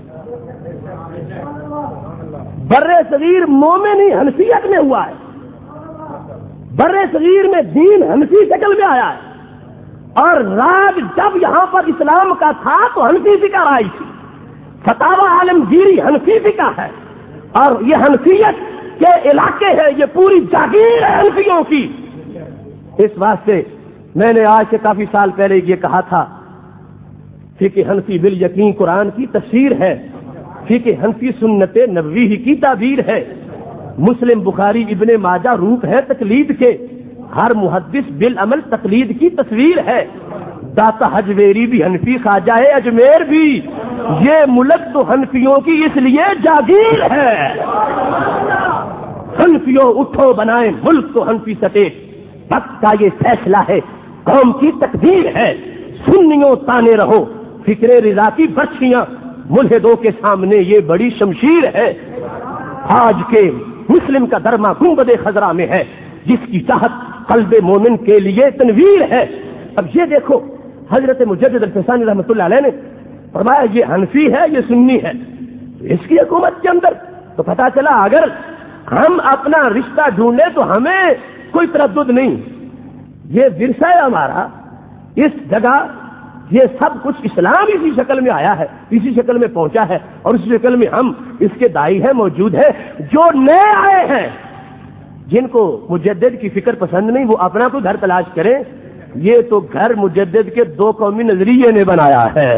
بر صغیر مومن ہی حنفیت میں ہوا ہے، بر صغیر میں دین حنفی شکل میں آیا ہے، اور راج جب یہاں پر اسلام کا تھا تو حنفی فقہ آئی تھی۔ فتاوی عالمگیری حنفی فقہ ہے، اور یہ حنفیت کے علاقے ہے، یہ پوری جاگیر ہے حنفیوں کی۔ اس واسطے میں نے آج سے کافی سال پہلے یہ کہا تھا، فقہ حنفی بالیقین قرآن کی تفسیر ہے، فقہ حنفی سنت نبوی ہی کی تعبیر ہے، مسلم بخاری ابن ماجہ روپ ہے تقلید کے، ہر محدث بالعمل تقلید کی تصویر ہے۔ داتا حجویری بھی حنفی، خواجہ اجمیر بھی، یہ ملک تو حنفیوں کی اس لیے جاگیر ہے۔ حنفیوں اٹھو بنائیں ملک کو حنفی سٹیٹ، وقت کا یہ فیصلہ ہے، قوم کی تقدیر ہے۔ سنیوں تانے رہو فکر رضا کی برچیاں، ملحدوں کے سامنے یہ بڑی شمشیر ہے۔ آج کے مسلم کا درما گنبد خضرا میں ہے، جس کی چاہت قلب مومن کے لیے تنویر ہے۔ اب یہ دیکھو حضرت مجدد الفسانی رحمۃ اللہ علیہ نے فرمایا یہ حنفی ہے یہ سنی ہے، اس کی حکومت کے اندر تو پتہ چلا اگر ہم اپنا رشتہ ڈھونڈیں تو ہمیں کوئی تردد نہیں، یہ ورثہ ہے ہمارا، اس جگہ یہ سب کچھ اسلام اسی شکل میں آیا ہے، اسی شکل میں پہنچا ہے، اور اسی شکل میں ہم اس کے دائی ہیں، موجود ہے۔ جو نئے آئے ہیں جن کو مجدد کی فکر پسند نہیں، وہ اپنا کوئی گھر تلاش کریں، یہ تو گھر مجدد کے 2 قومی نظریے نے بنایا ہے۔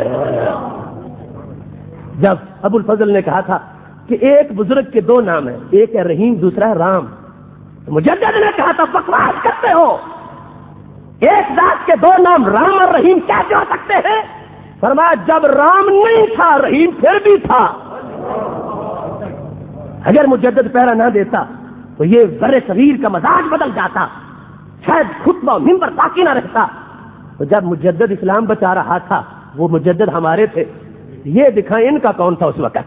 جب ابو الفضل نے کہا تھا کہ ایک بزرگ کے 2 نام ہیں، ایک ہے رحیم دوسرا ہے رام، تو مجدد نے کہا تھا بکواس کرتے ہو، ایک ذات کے 2 نام رام اور رحیم کیسے ہو سکتے ہیں؟ فرمایا جب رام نہیں تھا رحیم پھر بھی تھا۔ اگر مجدد پہرا نہ دیتا تو یہ بر صغیر کا مزاج بدل جاتا، شاید خطبہ منبر باقی نہ رہتا۔ تو جب مجدد اسلام بچا رہا تھا وہ مجدد ہمارے تھے، یہ دکھائیں ان کا کون تھا اس وقت؟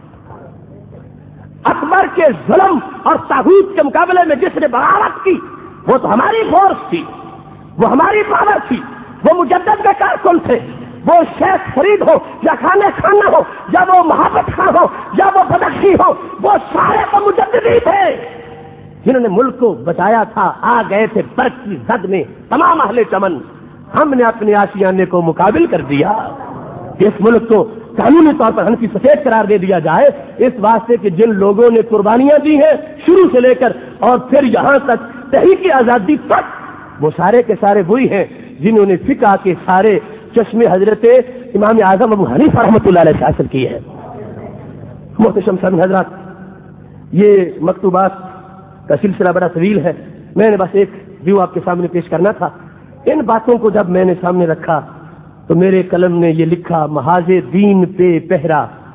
اکبر کے ظلم اور طاغوت کے مقابلے میں جس نے بغاوت کی وہ تو ہماری فورس تھی، وہ ہماری پاور تھی، وہ مجدد کے کارکن تھے، وہ شیخ فرید ہو یا خانہ خانہ ہو یا وہ محبت خان ہو یا وہ بدخشی ہو، وہ سارے تو مجددی تھے جنہوں نے ملک کو بچایا تھا۔ آ گئے تھے برق کی زد میں تمام اہل چمن، ہم نے اپنے آشیانے کو مقابل کر دیا۔ اس ملک کو قانونی طور پر حنفی سٹیٹ قرار دے دیا جائے، اس واسطے کہ جن لوگوں نے قربانیاں دی ہیں شروع سے لے کر اور پھر یہاں تک تحریک آزادی تک، وہ سارے کے سارے وہی ہیں جنہوں نے فقہ کے سارے چشمے حضرت امام اعظم ابو حنیفہ رحمۃ اللہ علیہ سے حاصل کیے ہیں۔ محتشم سامعین حضرات، یہ مکتوبات کا سلسلہ بڑا طویل ہے، میں نے بس ایک ویو آپ کے سامنے پیش کرنا تھا۔ ان باتوں کو جب میں نے سامنے رکھا تو میرے قلم نے یہ لکھا، محاذ دین پہ پہرا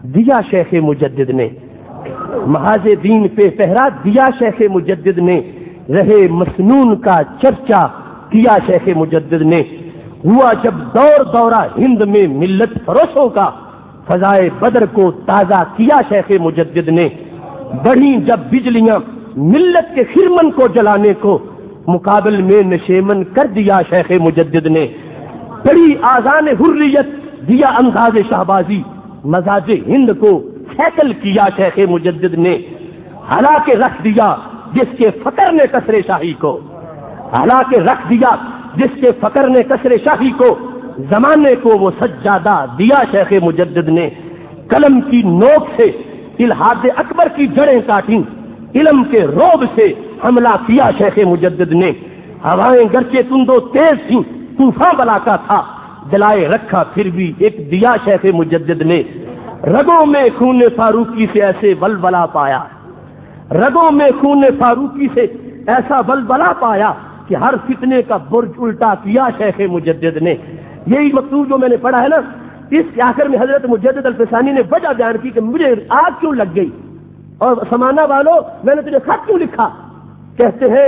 دیا شیخ مجدد نے، محاذ دین پہ پہرا دیا شیخ مجدد نے، رہے مسنون کا چرچا کیا شیخ مجدد نے، ہوا جب دورہ ہند میں ملت فروشوں کا، فضائے بدر کو تازہ کیا شیخ مجدد نے، بڑھی جب بجلیاں ملت کے خرمن کو جلانے کو، مقابل میں نشیمن کر دیا شیخ مجدد نے، بڑی آذان حریت دیا انداز شہبازی، مزاج ہند کو سیکل کیا شیخ مجدد نے، ہلا کے رکھ دیا جس کے فقر نے کسر شاہی کو، ہلا کے رکھ دیا جس کے فقر نے کسر شاہی کو، زمانے کو وہ سجادہ دیا شیخ مجدد نے، قلم کی نوک سے الحاد اکبر کی جڑیں کاٹیں، علم کے روب سے حملہ کیا شیخ مجدد نے، ہوائیں گرچہ تندو تیز تھیں طوفان بلا کا تھا، جلائے رکھا پھر بھی ایک دیا شیخ مجدد نے، رگوں میں خون فاروقی سے ایسے ولولہ پایا، رگوں میں خون فاروقی سے ایسا ولولہ پایا کہ ہر فتنے کا برج الٹا کیا شیخ مجدد نے۔ یہی مکتوب جو میں نے پڑھا ہے نا، اس کے آخر میں حضرت مجدد الفسانی نے وجہ بیان کی کہ مجھے آگ کیوں لگ گئی، اور سمانہ والوں میں نے تجھے خط کیوں لکھا؟ کہتے ہیں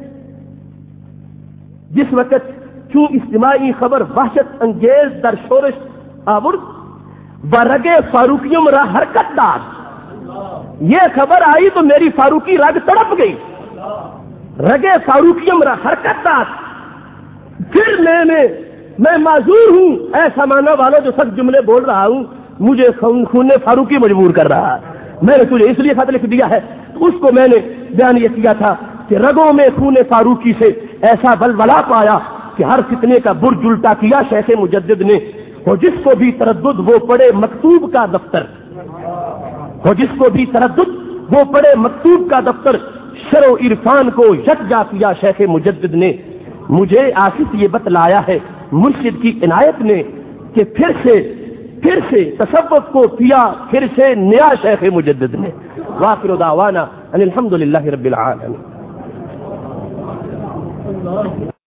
جس وقت کیوں اجتماعی خبر وحشت انگیز در شورش آورد و رگے فاروقیم را حرکت دار، یہ خبر آئی تو میری فاروقی رگ تڑپ گئی، رگے فاروقیم را حرکت دار، پھر میں معذور ہوں اے سمانہ والوں جو سب جملے بول رہا ہوں، مجھے خون فاروقی مجبور کر رہا ہے، میں نے تجھے اس لیے خط لکھ دیا ہے۔ اس کو میں نے بیان یہ کیا تھا کہ رگوں میں خون فاروقی سے ایسا ولولہ پایا کہ ہر فتنے کا برج الٹا کیا شیخ مجدد نے، اور جس کو بھی تردد وہ پڑھے مکتوب کا دفتر، اور جس کو بھی تردد وہ پڑھے مکتوب کا دفتر، شرع و عرفان کو یکجا کیا شیخ مجدد نے۔ مجھے آصف یہ بتلایا ہے مرشد کی عنایت نے کہ پھر سے تصوف کو کیا پھر سے نیا شیخ مجدد نے۔ وآخر دعوانا ان الحمد للہ رب العالمین۔